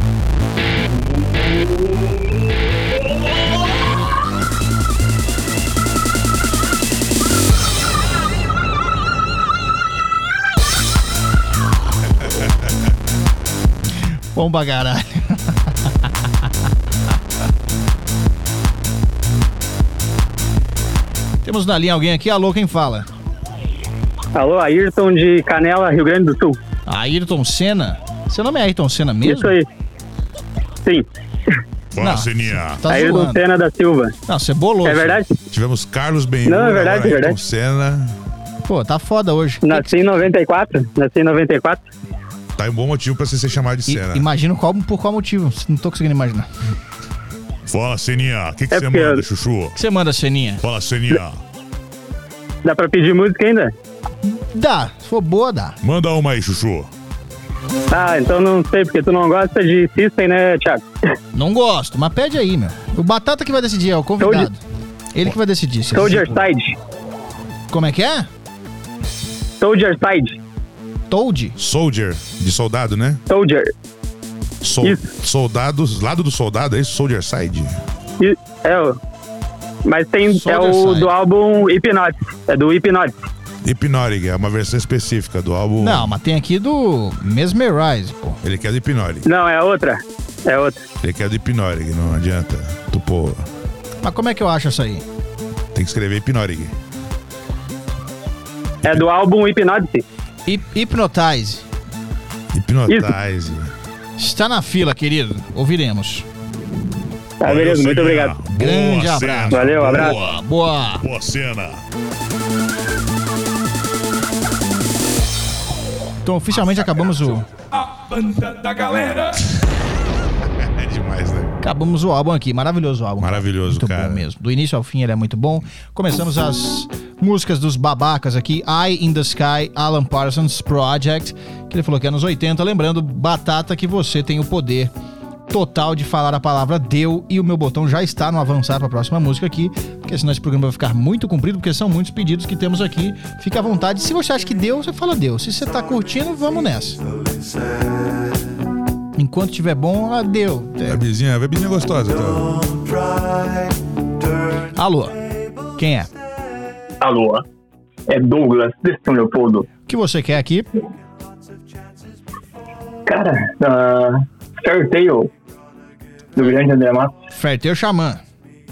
Bom pra caralho. Temos na linha alguém aqui. Alô, quem fala? Alô, Ayrton de Canela, Rio Grande do Sul. Ayrton Senna? Seu nome é Ayrton Senna mesmo? Isso aí. Sim. Fala, Não, Seninha. Tá Ayrton zoando. Senna da Silva. Não, você bolou. É verdade? Tivemos Carlos Benhur. Não, é verdade, agora é verdade. Ayrton Senna. Pô, tá foda hoje. Nasci em noventa e quatro. Nasci em noventa e quatro. Tá aí um bom motivo pra você ser chamado de I- Senna. Imagino qual, por qual motivo. Não tô conseguindo imaginar. Fala, Seninha. O que que É você porque manda, eu- Chuchu? O que você manda, Seninha? Fala, Seninha. Dá pra pedir música ainda? Dá. Se for boa, dá. Manda uma aí, Chuchu. Ah, então não sei, porque tu não gosta de System, né, Thiago? Não gosto, mas pede aí, meu. O Batata que vai decidir, é o convidado. Ele que vai decidir. se é Soldier assim, pô. Side. Como é que é? Soldier Side. Toad? Soldier, de soldado, né? Soldier. Sol, soldados, lado do soldado, é isso? Soldier Side? E- É o... Mas tem, é Soldier o Side. do álbum Hypnotic. É do Hypnotic. Hypnotic, é uma versão específica do álbum. Não, mas tem aqui do Mesmerize, pô. Ele quer do Hypnotic. Não, é outra. É outra. Ele quer do Hypnotic, não adianta. Tu, pô, Mas como é que eu acho isso aí? tem que escrever Hypnotic. É do álbum Hypnotic. Hip- Hypnotize. Hypnotize. Está na fila, querido. Ouviremos. Tá, Valeu, beleza, muito Seninha. obrigado. Boa Grande cena. abraço. Valeu, abraço. Boa, Boa. boa cena. Então, oficialmente acabamos o... A banda da galera. É demais, né? Acabamos o álbum aqui. Maravilhoso o álbum. Maravilhoso, muito cara. bom mesmo. Do início ao fim ele é muito bom. Começamos as músicas dos babacas aqui. Eye in the Sky, Alan Parsons Project, que ele falou que é anos oitenta. Lembrando, Batata, que você tem o poder total de falar a palavra deu, e o meu botão já está no avançar para a próxima música aqui, porque senão esse programa vai ficar muito comprido, porque são muitos pedidos que temos aqui. Fica à vontade. Se você acha que deu, você fala deu. Se você tá curtindo, vamos nessa. Enquanto tiver bom, ah, deu. É. Bebezinha, bebezinha gostosa. Tá? Alô, quem é? Alô, é Douglas de São Leopoldo. O que você quer aqui? Cara, uh, Fairtail, do grande André Matos. Fairtail Xamã.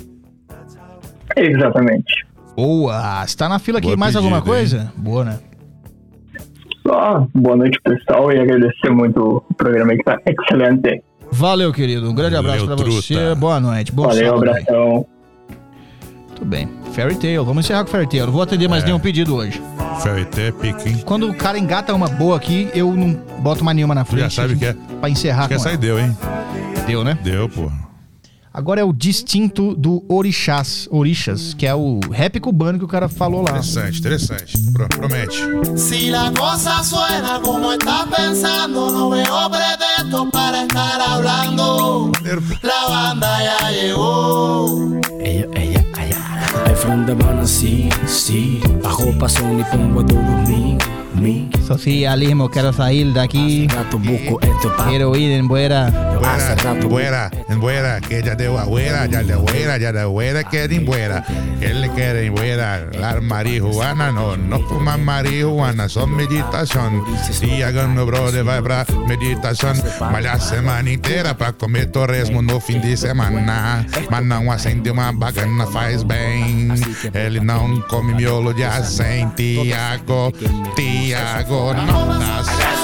Exatamente. Boa, está na fila aqui. Boa Mais pedida, alguma hein? coisa? Boa, né? Só boa noite, pessoal, e agradecer muito o programa que tá excelente. Valeu, querido. Um grande abraço Valeu, pra truta. você. Boa noite. Bom Valeu, sábado aí. abração. Tudo bem. Fairy Tail. Vamos encerrar com Fairy Tail. Não vou atender mais É. nenhum pedido hoje. Fairy Tail é pique, hein? Quando o cara engata uma boa aqui, eu não boto mais nenhuma na Tu já frente. sabe que é. Pra encerrar Acho que com essa aí ela. deu, hein? Deu, né? Deu, pô. Agora é o distinto do Orixás. Orixas, que é o rap cubano que o cara falou lá. Interessante, interessante. Pro- promete. Si la cosa suena como estás pensando, no veo pretexto para estar hablando. La banda ya llegó. Ella, ella, ella. Aí from the bottom, sim, sim. A roupa só me pombo a dormir. Sofía Limo, quero sair daqui. Quero ir embora. Embora, embora, que já deu a huera, já deu huera, já deu huera, quer ir embora. Ele quer ir embora. La marihuana, no, no fuma marihuana, só meditação. Tiago, meu brother, vai pra meditação. Malha a semana inteira pra comer torresmo no fim de semana. Mas não acende uma bacana, faz bem. Ele não come miolo de acém. Tiago, Tiago, não dá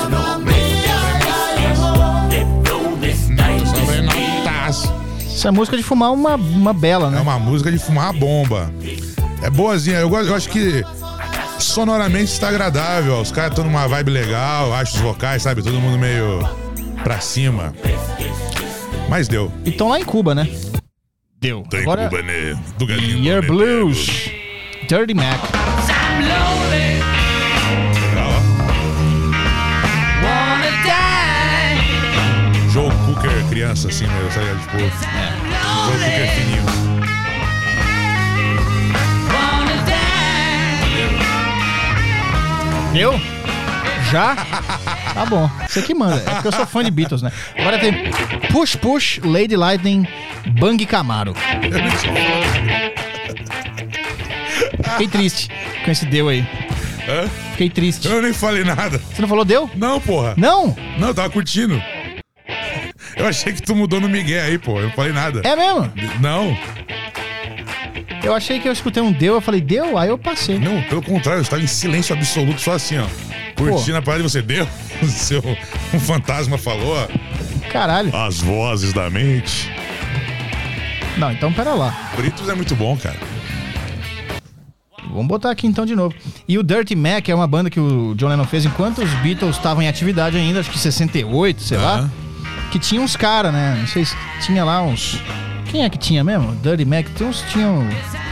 sobre notas. Essa é música de fumar uma, uma bela, né? É uma música de fumar uma bomba. É boazinha, eu, gosto, eu acho que sonoramente está agradável. Os caras estão numa vibe legal, eu acho os vocais, sabe? Todo mundo meio pra cima. Mas deu. E estão lá em Cuba, né? Deu. Tem Agora, Cuba, né? Do galinho. Year Blues. Dirty Mac. Joe Cooker, criança assim, meu, sabe? Tipo, é. Joe Cooker fininho. Deu? Já? Tá bom. Você que manda. É porque eu sou fã de Beatles, né? Agora tem Push Push, Lady Lightning, Bang Camaro. Fiquei triste com esse deu aí. Hã? Fiquei triste. Eu nem falei nada. Você não falou deu? Não, porra. Não? Não, eu tava curtindo. Eu achei que tu mudou no Miguel aí, pô. Eu não falei nada. É mesmo? Não. Eu achei que eu escutei um deu, eu falei, deu? Aí eu passei. Não, pelo contrário, eu estava em silêncio absoluto, só assim, ó. Curtindo a parada e você deu. O seu, um fantasma falou, ó. Caralho. As vozes da mente. Não, então pera lá. Britos é muito bom, cara. Vamos botar aqui então de novo. E o Dirty Mac é uma banda que o John Lennon fez enquanto os Beatles estavam em atividade ainda, acho que sessenta e oito, sei Uhum. lá. Que tinha uns caras, né? Não sei se tinha lá uns... Quem é que tinha mesmo? Dirty Mac? Tem uns... Tinha um...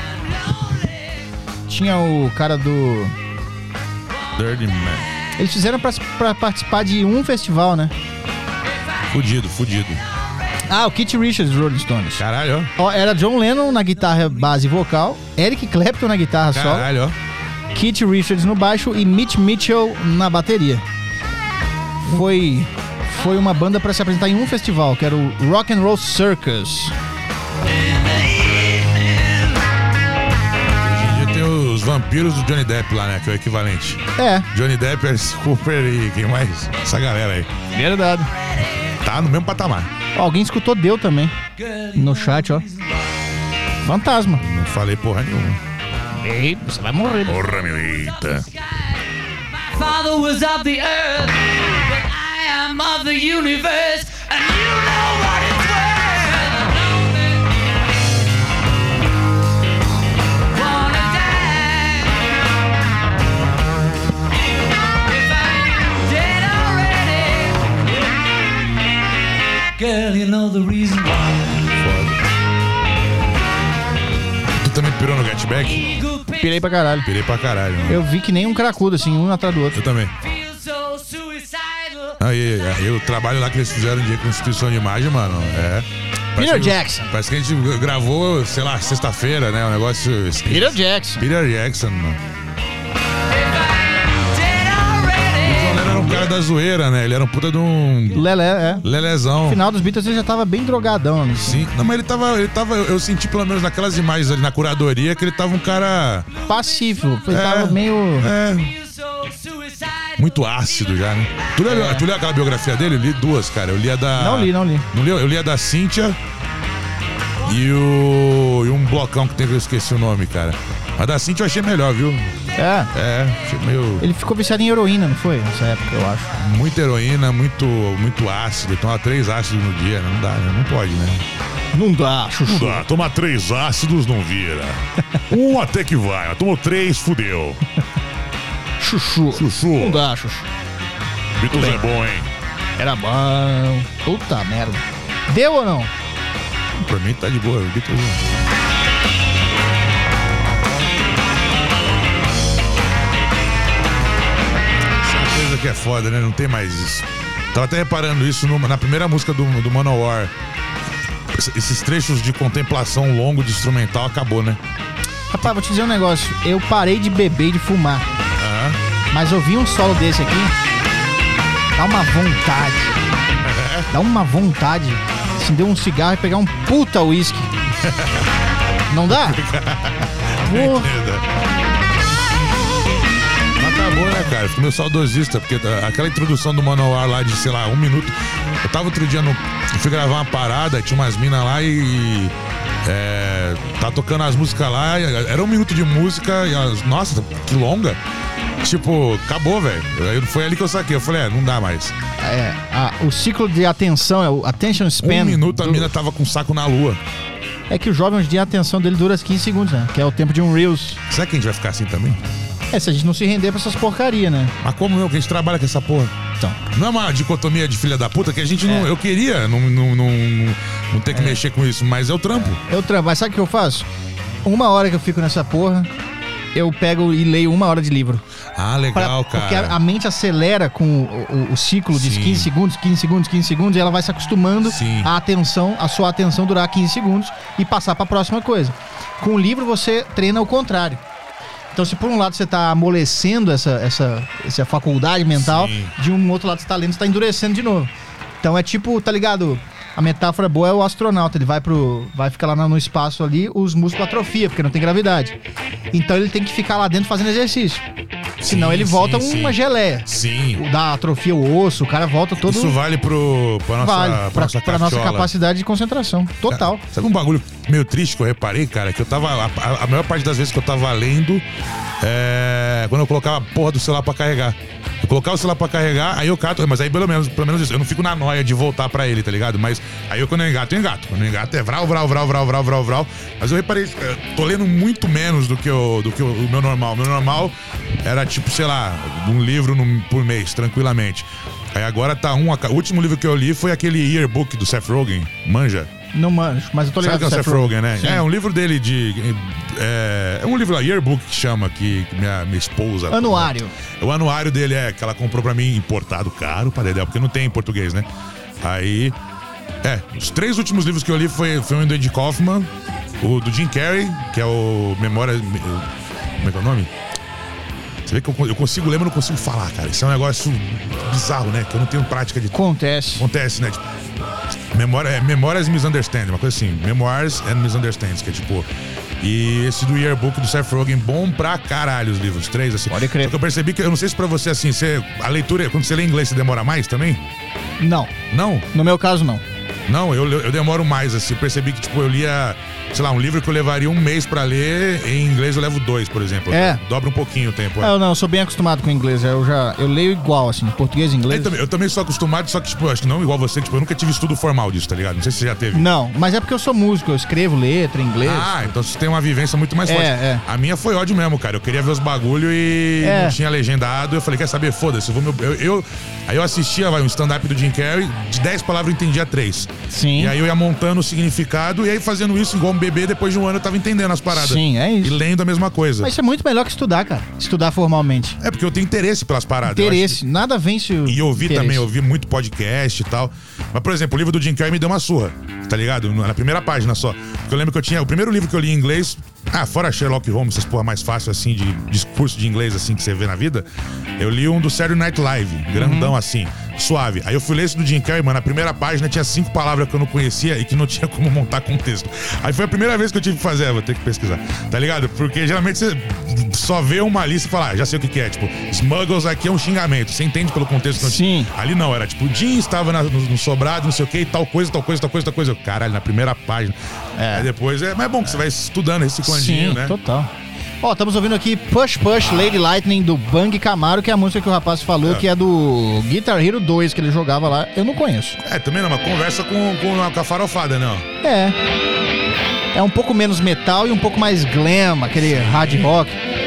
Tinha o cara do... Dirty Mac. Eles fizeram pra, pra participar de um festival, né? Fudido, fudido. Ah, o Keith Richards do Rolling Stones. Caralho, ó. Ó, era John Lennon na guitarra base e vocal, Eric Clapton na guitarra solo. Caralho, ó. Keith Richards no baixo e Mitch Mitchell na bateria. Foi... Foi uma banda pra se apresentar em um festival, que era o Rock and Roll Circus. Hoje em dia tem os vampiros do Johnny Depp lá, né? Que é o equivalente. É. Johnny Depp, Alice Cooper e quem mais? Essa galera aí. Verdade. Tá no mesmo patamar. Ó, alguém escutou Deu também. No chat, ó. Fantasma. Não falei porra nenhuma. Ei, você vai morrer. Porra, meu, eita. Father was of the earth, but I am of the universe, and you know what it's worth. Wanna die? If I'm dead already, girl, you know the reason why. Tu também pirou no Get Back? Pirei pra caralho. Pirei pra caralho, mano. Eu vi que nem um cracudo, assim, um atrás do outro. Eu também. Aí, aí, o trabalho lá que eles fizeram de reconstituição de imagem, mano, é... Peter que, Jackson. Parece que a gente gravou, sei lá, sexta-feira, né? Um negócio... Peter Jackson. Peter Jackson, mano. O John Lennon era um cara da zoeira, né? Ele era um puta de um... Lelé, é. Lelezão. No final dos Beatles ele já tava bem drogadão. Né? Sim. Não, mas ele tava, ele tava... Eu senti pelo menos naquelas imagens ali na curadoria que ele tava um cara... Passivo. Ele É, tava meio... É... Muito ácido já, né? Tu leu, É. tu leu aquela biografia dele? Eu li duas, cara. Eu li a da... Não li, não li. Não li, eu li a da Cíntia e o... E um blocão que tem que eu esqueci o nome, cara. A da Cíntia eu achei melhor, viu? É. É, achei meio... Ele ficou viciado em heroína, não foi? Nessa época, eu acho. Muita heroína, muito, muito ácido. Toma três ácidos no dia, não dá, né? Não pode, né? Não dá, chuchu. Não dá, tomar três ácidos não vira. Um até que vai, mas tomou três, fudeu. Chuchu. Chuchu. Não dá, chuchu. Beatles é bom, hein? Era bom. Puta merda. Deu ou não? Pra mim tá de boa, Beatles. Essa coisa que é foda, né? Não tem mais isso. Tava até reparando isso no- na primeira música do, do Manowar. Es- Esses trechos de contemplação longo de instrumental acabou, né? Rapaz, vou te dizer um negócio. Eu parei de beber e de fumar. Aham. Mas ouvir um solo desse aqui dá uma vontade. Dá uma vontade. Acender um cigarro e pegar um puta uísque. Não dá? Pô. Acabou, né, cara? Fico meio saudosista, porque aquela introdução do Manowar lá de, sei lá, um minuto. Eu tava outro dia no. Eu fui gravar uma parada, tinha umas minas lá e. É, tá tocando as músicas lá, era um minuto de música e as. Nossa, que longa! Tipo, acabou, velho. Foi ali que eu saquei. Eu falei, é, não dá mais. É, a, o ciclo de atenção, é o attention span. Um minuto a do... mina tava com o saco na lua. É que o jovem hoje em dia a atenção dele dura quinze segundos, né? Que é o tempo de um Reels. Será que a gente vai ficar assim também? É, se a gente não se render pra essas porcarias, né? Mas como não? Que a gente trabalha com essa porra. Então. Não é uma dicotomia de filha da puta que a gente não. É. Eu queria não, não, não, não ter que É. mexer com isso, mas é o trampo. É o trampo. Mas sabe o que eu faço? Uma hora que eu fico nessa porra, eu pego e leio uma hora de livro. Ah, legal, Pra- cara. Porque a, a mente acelera com o, o- o ciclo de Sim. quinze segundos, quinze segundos, quinze segundos, e ela vai se acostumando Sim. a atenção, a sua atenção durar quinze segundos e passar pra próxima coisa. Com o livro você treina o contrário. Então, se por um lado você tá amolecendo essa, essa, essa faculdade mental, Sim. de um outro lado você tá lendo, você tá endurecendo de novo. Então é tipo, tá ligado? A metáfora boa é o astronauta, ele vai pro. Vai ficar lá no no espaço ali, os músculos atrofiam, porque não tem gravidade. Então ele tem que ficar lá dentro fazendo exercício. Senão Sim, ele volta sim, uma sim. geleia. Sim. O da atrofia o osso, o cara volta todo. Isso vale pro, pra nossa, vale pra pra, nossa pra nossa cachola. capacidade de concentração. Total. Sabe um bagulho meio triste que eu reparei, cara? Que eu tava. A, a maior parte das vezes que eu tava lendo, é, quando eu colocava a porra do celular pra carregar. Eu colocava o celular pra carregar, aí eu cato, mas aí pelo menos, pelo menos isso, eu não fico na noia de voltar pra ele, tá ligado? Mas aí eu quando eu engato, eu engato. Quando eu engato é vral, vral, vral, vral, vral, vral, vral. Mas eu reparei, eu tô lendo muito menos do que o, do que o, o meu normal. O meu normal era tipo, sei lá, um livro no, por mês, tranquilamente. Aí agora tá um. O último livro que eu li foi aquele yearbook do Seth Rogen, manja? Não manjo, mas eu tô ligado. Sabe que é o Seth Rogen, né? Sim. É um livro dele de. É, é um livro lá, Yearbook que chama, que minha, minha esposa. Anuário. O anuário dele é que ela comprou pra mim importado caro pra Dedé, porque não tem em português, né? Aí. É, os três últimos livros que eu li foi, foi o do Andy Kaufman, o do Jim Carrey, que é o Memória. Como é que é o nome? Você vê que eu, eu consigo ler, mas não consigo falar, cara. Isso é um negócio bizarro, né? Que eu não tenho prática de. Acontece. Acontece, né? Tipo, memória, é, Memórias Misunderstanding, uma coisa assim. Memoirs and Misunderstandings, que é tipo. E esse do Yearbook do Seth Rogen, bom pra caralho os livros, três, assim. Pode crer. Só que eu percebi que, eu não sei se pra você, assim, você, a leitura, quando você lê inglês, você demora mais também? Não. Não? No meu caso, não. Não, eu, eu demoro mais, assim. Eu percebi que, tipo, eu lia, sei lá, um livro que eu levaria um mês pra ler, em inglês eu levo dois, por exemplo. É. Dobra um pouquinho o tempo. É, eu não, eu sou bem acostumado com o inglês. Eu já. Eu leio igual, assim, português e inglês. Eu também, eu também sou acostumado, só que, tipo, eu acho que não igual você, tipo, eu nunca tive estudo formal disso, tá ligado? Não sei se você já teve. Não, mas é porque eu sou músico, eu escrevo letra em inglês. Ah, então você tem uma vivência muito mais É, forte. é. A minha foi ódio mesmo, cara. Eu queria ver os bagulho e É. não tinha legendado. Eu falei, quer saber? Foda-se. Eu vou me- eu, eu- aí eu assistia vai, um stand-up do Jim Carrey, de dez palavras eu entendia três. Sim. E aí eu ia montando o significado, e aí fazendo isso igual um bebê, depois de um ano eu tava entendendo as paradas. Sim, é isso. E lendo a mesma coisa. Mas isso é muito melhor que estudar, cara. Estudar formalmente. É porque eu tenho interesse pelas paradas. eu acho Interesse. Nada vence o. E eu ouvi interesse. também, eu ouvi muito podcast e tal. Mas, por exemplo, o livro do Jim Carrey me deu uma surra, tá ligado? Na primeira página só. Porque eu lembro que eu tinha. O primeiro livro que eu li em inglês, ah, fora Sherlock Holmes, essas porra mais fácil assim, de discurso de inglês assim que você vê na vida, eu li um do Saturday Night Live, grandão assim, suave. Aí eu fui ler esse do Jim Carrey, mano, na primeira página tinha cinco palavras que eu não conhecia e que não tinha como montar contexto. Aí foi a primeira vez que eu tive que fazer, vou ter que pesquisar, tá ligado? Porque geralmente você só vê uma lista e fala, ah, já sei o que que é, tipo, Smuggles aqui é um xingamento, você entende pelo contexto. Sim. Ali não, era tipo, o Jim estava na- no, no sobrado, não sei o que, tal coisa, tal coisa, tal coisa, tal coisa. Eu, caralho, na primeira página. É. Aí depois, é, mas é bom que você vai estudando, reciclandinho, Sim, né? total. Ó, estamos ouvindo aqui Push Push Lady Lightning do Bang Camaro, que é a música que o rapaz falou, É. que é do Guitar Hero dois, que ele jogava lá. Eu não conheço. É, também não, mas conversa com, com, com a farofada, né? ó. É. É um pouco menos metal e um pouco mais glam, aquele hard rock.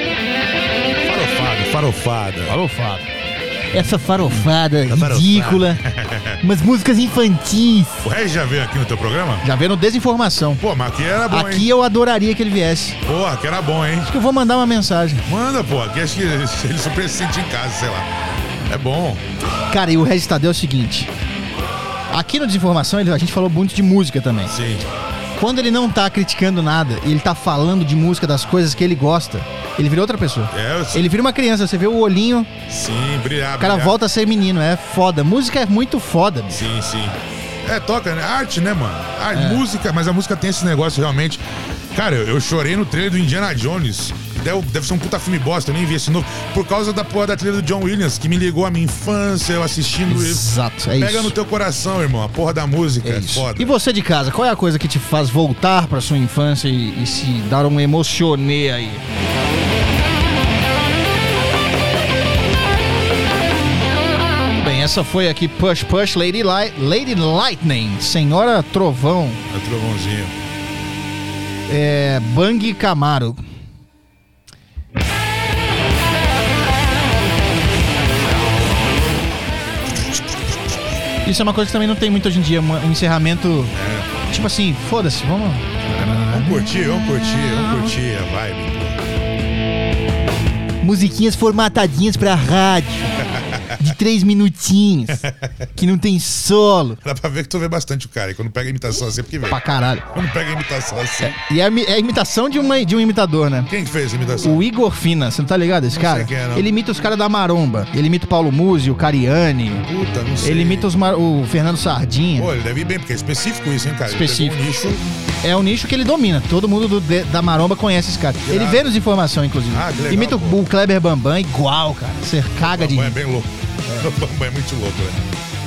Farofada, farofada. Farofada. Essa farofada farofada. ridícula. Umas músicas infantis. O Regis já veio aqui no teu programa? Já vendo Desinformação. Pô, mas aqui era bom, Aqui hein? eu adoraria que ele viesse. Pô, aqui era bom, hein? Acho que eu vou mandar uma mensagem. Manda, pô, aqui acho que ele super se sente em casa, sei lá. É bom. Cara, e o Regis Tadeu é o seguinte. Aqui no Desinformação ele- a gente falou muito de música também. Sim. Quando ele não tá criticando nada e ele tá falando de música, das coisas que ele gosta, Ele vira outra pessoa. É, eu... Ele vira uma criança, você vê o olhinho. Sim, brilhar. O cara brilhar. volta a ser menino, é foda. Música é muito foda, bicho. Sim, sim. É, toca, né? Arte, né, mano? Arte, é. Música, mas a música tem esse negócio realmente. Cara, eu, eu chorei no trailer do Indiana Jones. Deve, deve ser um puta filme bosta, eu nem vi esse novo. Por causa da porra da trilha do John Williams, que me ligou à minha infância, eu assistindo isso. Exato, é Pega isso. no teu coração, irmão, a porra da música, é, é foda. E você de casa, qual é a coisa que te faz voltar pra sua infância e, e se dar um emocionê aí? Bem, essa foi aqui Push Push Lady, Light, Lady Lightning, Senhora Trovão. É trovãozinho. É, Bang Camaro. Isso é uma coisa que também não tem muito hoje em dia, um encerramento, é. Tipo assim, foda-se, vamos... Vamos curtir, vamos curtir, vamos curtir a vibe. Musiquinhas formatadinhas pra rádio, de três minutinhos, que não tem solo. Dá pra ver que tu vê bastante o cara, e quando pega a imitação assim, é porque vê. Pra caralho. Quando pega a imitação assim... É, e é, é a imitação de, uma, de um imitador, né? Quem que fez a imitação? O Igor Fina, você não tá ligado esse não cara? Sei quem é, não. Ele imita os caras da Maromba, ele imita o Paulo Musi, o Cariani. Puta, não sei. Ele imita os mar... o Fernando Sardinha. Pô, ele deve ir bem, porque é específico isso, hein, cara? Específico. Ele pegou um nicho... É um nicho que ele domina. Todo mundo do, de, da Maromba conhece esse cara. Ele vê nos informações, inclusive. Ah, que legal, imita pô. o Kleber Bambam igual, cara. Você caga de... O Bambam é bem louco. É. O Bambam é muito louco, velho.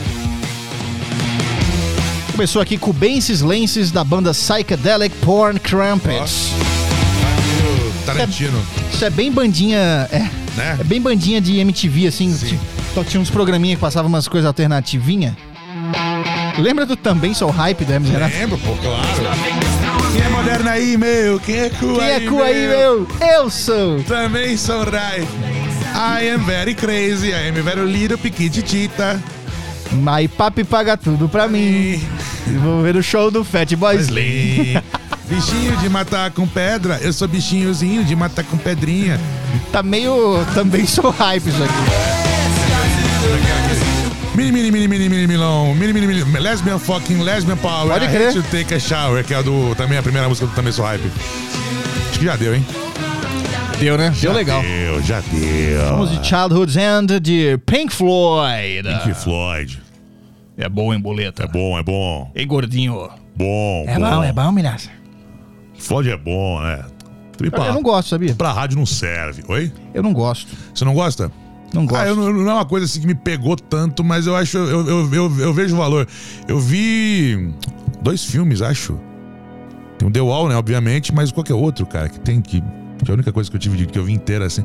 Começou aqui com o Bences Lenses da banda Psychedelic Porn Crumpets. Oh. Tarantino. Isso é, isso é bem bandinha... É, né? É bem bandinha de M T V, assim. Tinha, tinha uns programinhas que passavam umas coisas alternativinhas. Lembra do Também Sou Hype do Hermes Renato? Lembro, pô, claro. Quem é moderno aí, meu? Quem é cool Quem aí, é cool aí, meu? Eu sou. Também sou hype. I am very crazy, I am very little piquititita. My papi paga tudo pra mim. Vou ver o show do Fat Boy Slim. Bichinho de matar com pedra, eu sou bichinhozinho de matar com pedrinha. Tá meio... Também Sou Hype isso aqui. Mini, mini, mini, mini, mini, milão. Mini, mini, mini. Lesbian fucking lesbian power. Pode I crer. hate to take a shower, que é a do, também a primeira música do Também Sou Hype. Acho que já deu, hein? Deu, né? Já deu legal. Deu, já deu. Vamos de Childhood's End de Pink Floyd. Pink Floyd. É bom, hein, boleta? É bom, é bom. Ei, gordinho. Bom, É bom, é bom, milhaça. Floyd é bom, né? Eu, eu não gosto, sabia? Pra rádio não serve. Oi? Eu não gosto. Você não gosta? Não gosto. Ah, eu não, não é uma coisa assim que me pegou tanto, mas eu acho, eu, eu, eu, eu vejo o valor. Eu vi dois filmes, acho. Tem o The Wall, né, obviamente, mas qualquer outro, cara, que tem que... que é a única coisa que eu tive, que eu vi inteira, assim...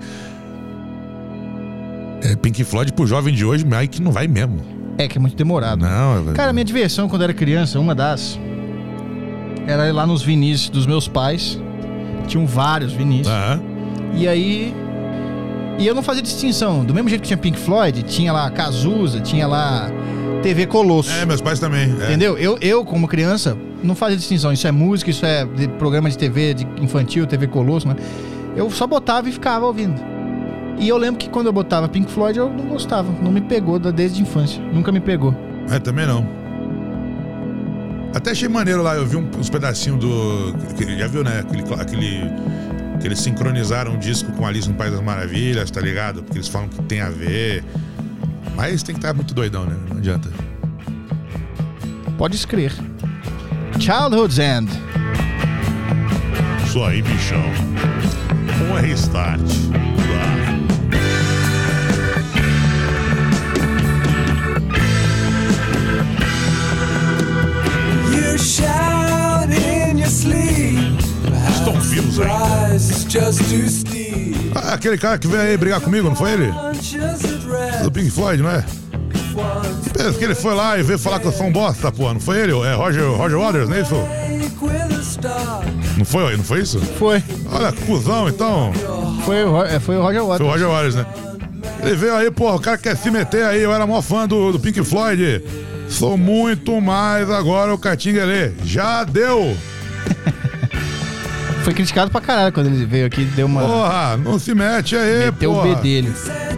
É Pink Floyd pro jovem de hoje, mas que não vai mesmo. É, que é muito demorado. Não, Cara, minha diversão quando era criança, uma das... Era ir lá nos vinis dos meus pais. Tinham vários vinis. Ah. E aí... E eu não fazia distinção. Do mesmo jeito que tinha Pink Floyd, tinha lá Cazuza, tinha lá T V Colosso. É, meus pais também. É. Entendeu? Eu, eu, como criança, não fazia distinção. Isso é música, isso é de programa de T V de infantil, T V Colosso, né? Eu só botava e ficava ouvindo. E eu lembro que quando eu botava Pink Floyd, eu não gostava. Não me pegou desde a infância. Nunca me pegou. É, também não. Até achei maneiro lá, eu vi uns pedacinhos do... Já viu, né? Aquele... aquele... que eles sincronizaram um disco com Alice no País das Maravilhas, tá ligado? Porque eles falam que tem a ver. Mas tem que estar muito doidão, né? Não adianta. Pode escrever. Childhood's End. Isso aí, bichão. Um restart. Tá. You shout in your sleep. Estão vivos ainda. Ah, aquele cara que veio aí brigar comigo, não foi ele? Do Pink Floyd, não é? Pensa que ele foi lá e veio falar que eu sou um bosta, pô. Não foi ele? É Roger, Roger Waters, não é isso? Não foi, não foi isso? Foi. Olha, cuzão, então. Foi, o- foi o Roger Waters. Foi o Roger Waters, né? Ele veio aí, pô, o cara quer se meter aí. Eu era maior fã do, do Pink Floyd. Sou muito mais agora o Catinguelê. Já deu! Foi criticado pra caralho quando ele veio aqui, deu uma... Porra, não se mete aí, Meteu porra. o B dele.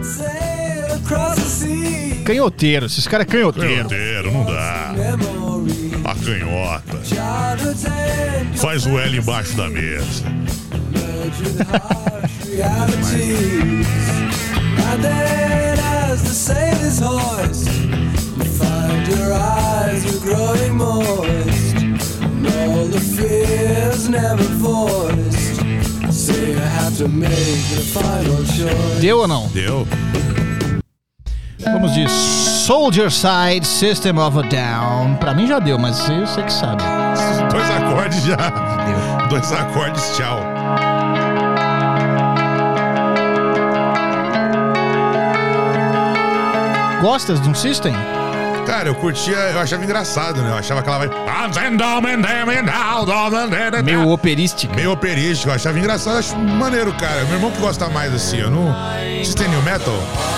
Canhoteiro, esses caras é canhoteiro. Canhoteiro, não dá. A canhota. Faz o L embaixo da mesa. realities. Landed as the sailor's hoist. You find your eyes are growing moist. And all the fears never voiced. So you have to make the final choice. Deu ou não? Deu. Vamos de Soldier Side, System of a Down. Pra mim já deu, mas você que sabe. Dois acordes já. Deu. Dois acordes, tchau. Gostas de um System? Cara, eu curtia, eu achava engraçado, né? Eu achava aquela vai. Meio operística. Meio operística, eu achava engraçado, eu acho maneiro, cara. Meu irmão que gosta mais assim, eu não. Vocês têm New Metal?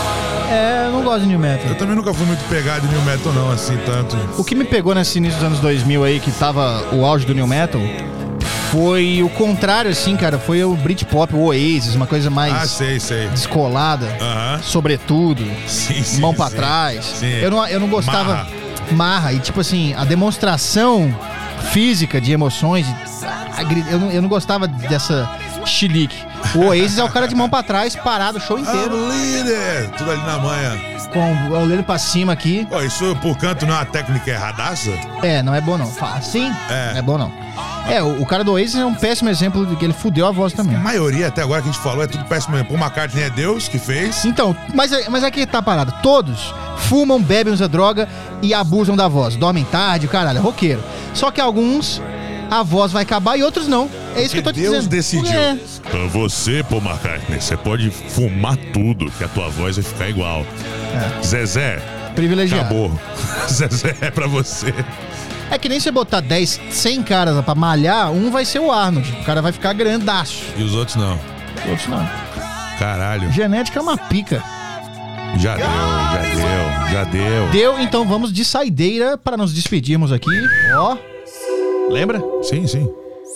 É, eu não gosto de New Metal. Eu também nunca fui muito pegado em New Metal, não, assim, tanto. O que me pegou nesse início dos anos dois mil aí, que tava o auge do New Metal, foi o contrário, assim, cara. Foi o Britpop, o Oasis, uma coisa mais ah, sei, sei. descolada, uh-huh. sobretudo, sim, sim, mão pra sim, trás. Sim. Eu, não, eu não gostava... Marra. Marra. E, tipo assim, a demonstração física de emoções, a, a, eu, não, eu não gostava dessa chilique. O Oasis é o cara de mão pra trás, parado o show inteiro. Líder, tudo ali na manha. Com o olhando pra cima aqui. Pô, isso por canto não é uma técnica erradaça? É, não é bom não. Assim, é. não é bom não. É, o, o cara do Oasis é um péssimo exemplo de que ele fudeu a voz também. A maioria até agora que a gente falou é tudo péssimo exemplo. O McCartney é Deus que fez. Então, mas, mas aqui tá parado. Todos fumam, bebem, usam droga e abusam da voz. Dormem tarde, caralho, é roqueiro. Só que alguns, a voz vai acabar e outros não. É isso que eu tô te Deus dizendo. Deus decidiu. É. Pra você, Paul McCartney, você pode fumar tudo que a tua voz vai ficar igual. É. Zezé, privilegiado. Acabou. Zezé é pra você. É que nem você botar dez, cem caras pra malhar, um vai ser o Arnold. O cara vai ficar grandaço. E os outros não. Os outros não. Caralho. Genética é uma pica. Já deu, já deu, já deu. Deu, então vamos de saideira para nos despedirmos aqui. Ó. Lembra? Sim, sim.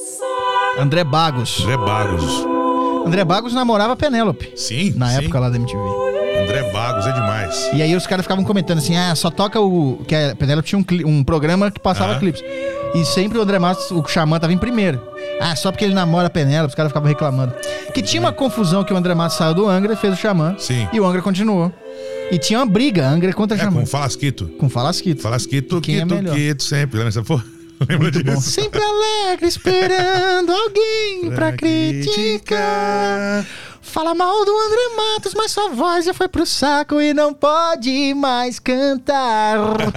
André Bagos. André Bagos. André Bagos namorava a Penélope. Sim, Na sim. época lá da M T V. André Bagos é demais. E aí os caras ficavam comentando assim, ah, só toca o... Que a Penélope tinha um, cli... um programa que passava Ah. clipes. E sempre o André Matos, o Xamã, tava em primeiro. Ah, só porque ele namora a Penélope, os caras ficavam reclamando. Que tinha uma confusão que o André Matos saiu do Angra e fez o Xamã. Sim. E o Angra continuou. E tinha uma briga, Angra contra É, Xamã. com Falasquito. Com Falasquito. Falasquito, Quem é Quito, melhor? Quito, sempre. Lembra essa porra? Lembra Muito bom. disso? Sempre alegre, esperando alguém pra, Pra criticar. Fala mal do André Matos, mas sua voz já foi pro saco e não pode mais cantar.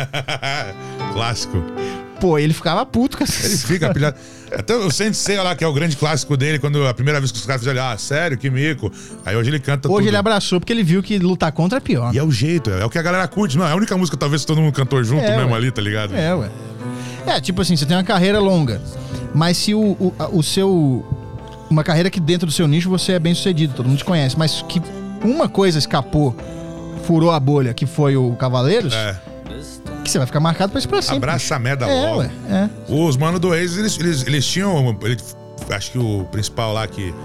Clássico. Pô, ele ficava puto com essa... Ele fica pilhado. Até o Sensei lá, que é o grande clássico dele, quando a primeira vez que os caras fizeram, ah, sério, que mico. Aí hoje ele canta Hoje tudo. ele abraçou porque ele viu que lutar contra é pior. E é o jeito, é o que a galera curte. Não, é a única música talvez que todo mundo cantou junto É, mesmo ué. ali, tá ligado? É, ué. É, tipo assim, você tem uma carreira longa, mas se o, o, a- o seu... Uma carreira que dentro do seu nicho você é bem sucedido, todo mundo te conhece, mas que uma coisa escapou, furou a bolha, que foi o Cavaleiros, É. que você vai ficar marcado pra isso pra sempre. Abraça a merda É, logo. ué, é. Os manos do Oasis, eles, eles, eles tinham. Ele, acho que o principal lá que.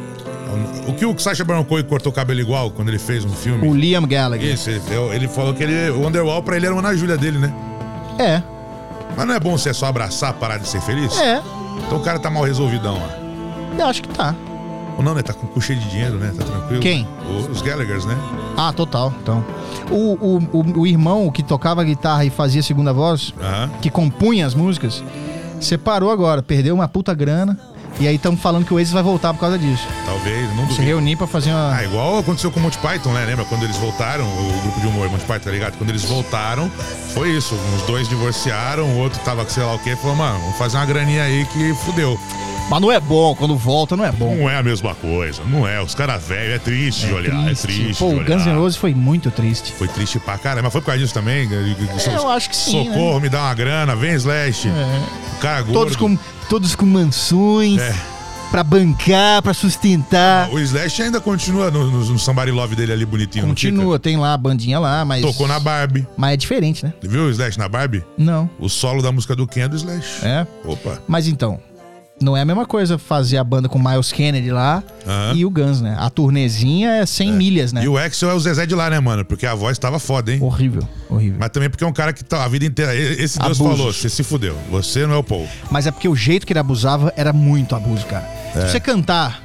O que o Sacha Baron Cohen cortou o cabelo igual quando ele fez um filme? O Liam Gallagher. Isso, ele, ele falou que ele, o Underwall pra ele era uma Ana Júlia dele, né? É. Mas não é bom você só abraçar, parar de ser feliz? É. Então o cara tá mal resolvidão, ó. Eu acho que tá. Ou não, né? Tá com cu cheio de dinheiro, né? Tá tranquilo. Quem? O- Os Gallaghers, né? Ah, total. Então. O, o, o, o irmão que tocava guitarra e fazia segunda voz, Aham. que compunha as músicas, separou agora, perdeu uma puta grana. E aí estamos falando que o Oasis vai voltar por causa disso. Talvez, não Se duvido. reunir pra fazer uma. Ah, igual aconteceu com o Monty Python, né? Lembra quando eles voltaram, o grupo de humor Monty Python, tá ligado? Quando eles voltaram, foi isso. Os dois divorciaram, o outro tava, sei lá o quê, falou, mano, vamos fazer uma graninha aí que fudeu. Mas não é bom, quando volta não é bom. Não é a mesma coisa, não é. Os caras velhos, é triste de olhar, é triste Pô, de o olhar. Guns N' Roses foi muito triste. Foi triste pra caralho, mas foi por causa disso também? É, eu acho que sim, Socorro, né? me dá uma grana, vem Slash. É. O cara gordo. Todos com, todos com mansões, É. pra bancar, pra sustentar. O Slash ainda continua no, no, no Somebody Love dele ali bonitinho. não Continua, tem lá a bandinha lá, mas. fica? Tocou na Barbie. Mas é diferente, né? Viu o Slash na Barbie? Não. O solo da música do Ken é do Slash. É? Opa. Mas então, não é a mesma coisa fazer a banda com Miles Kennedy lá Aham. e o Guns, né? A turnezinha é cem milhas, né? E o Axel é o Zezé de lá, né, mano? Porque a voz tava foda, hein? Horrível, horrível. Mas também porque é um cara que tá a vida inteira. Esse Deus Abusos. falou: você se fudeu. Você não é o Paul. Mas é porque o jeito que ele abusava era muito abuso, cara. É. Se você cantar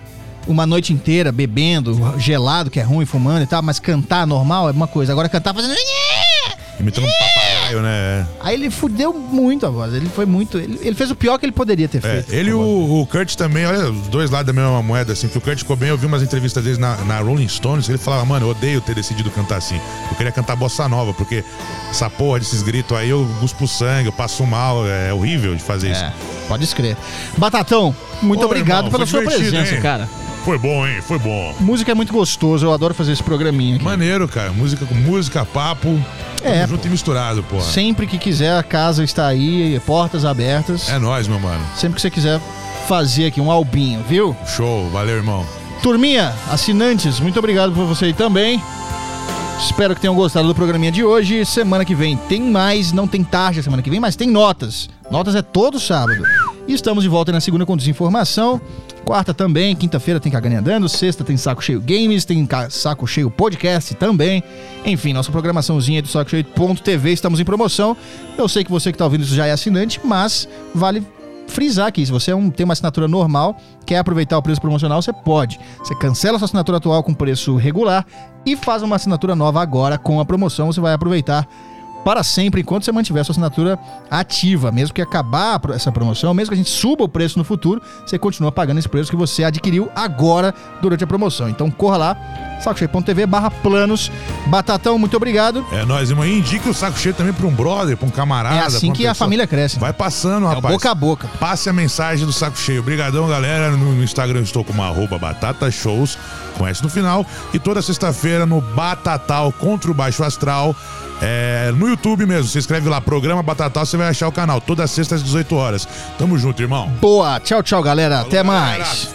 uma noite inteira bebendo, gelado, que é ruim, fumando e tal, mas cantar normal é uma coisa. Agora cantar fazendo... Imitando um papagaio, né? Aí ele fudeu muito a voz. Ele foi muito... Ele, ele fez o pior que ele poderia ter É, feito. ele e o, o Kurt também, olha, os dois lados da mesma moeda, assim, que o Kurt ficou bem, eu vi umas entrevistas deles na, na Rolling Stones, ele falava, mano, eu odeio ter decidido cantar assim. Eu queria cantar bossa nova, porque essa porra desses gritos aí, eu guspo sangue, eu passo mal, é horrível de fazer isso. É, pode escrever. Batatão, muito Ô, obrigado irmão, pela foi sua divertido, presença, hein? cara. Foi bom, hein? Foi bom. Música é muito gostoso, eu adoro fazer esse programinha aqui. Maneiro, cara. Música com música, papo. É, Junto e misturado, porra. Sempre que quiser, a casa está aí, portas abertas. É nóis, meu mano. Sempre que você quiser fazer aqui um albinho, viu? Show, valeu, irmão. Turminha, assinantes, muito obrigado por você aí também. Espero que tenham gostado do programinha de hoje. Semana que vem tem mais, não tem tarja semana que vem, mas tem notas. Notas é todo sábado. E estamos de volta na segunda com Desinformação. Quarta também, quinta-feira tem Cagando e Andando, sexta tem Saco Cheio Games, tem Saco Cheio Podcast também. Enfim, nossa programaçãozinha do saco cheio ponto t v, estamos em promoção. Eu sei que você que está ouvindo isso já é assinante, mas vale frisar aqui, se você é um, tem uma assinatura normal, quer aproveitar o preço promocional, você pode. Você cancela a sua assinatura atual com preço regular e faz uma assinatura nova agora com a promoção, você vai aproveitar para sempre, enquanto você mantiver a sua assinatura ativa. Mesmo que acabar essa promoção, mesmo que a gente suba o preço no futuro, você continua pagando esse preço que você adquiriu agora durante a promoção. Então corra lá, saco cheio ponto t v barra planos. Batatão, muito obrigado. É nóis, irmão. E indique o Saco Cheio também pra um brother, pra um camarada. É assim que a família cresce. Vai passando, rapaz. É boca a boca. Passe a mensagem do Saco Cheio. Obrigadão, galera. No, no Instagram eu estou como arroba Batata Shows, com S no final. E toda sexta-feira no Batatal contra o Baixo Astral. É, no YouTube mesmo, você escreve lá, Programa Batatal, você vai achar o canal, todas as sextas às dezoito horas. Tamo junto, irmão. Boa, tchau, tchau, galera. Falou, até galera. mais.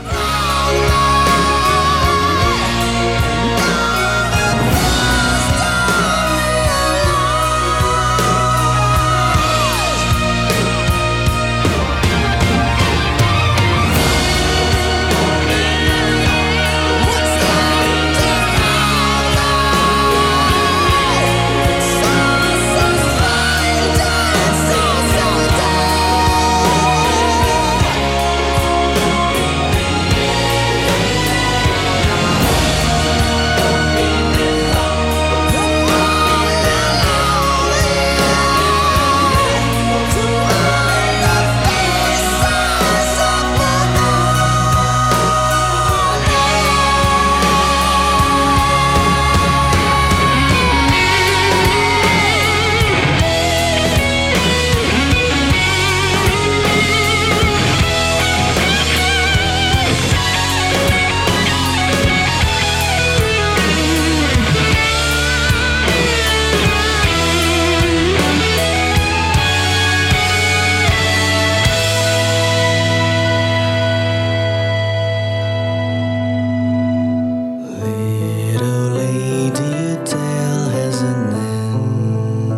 Little lady, your tale has an end.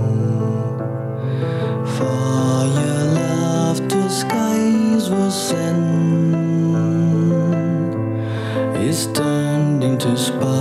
For your love to skies was sent, is turned into sparks.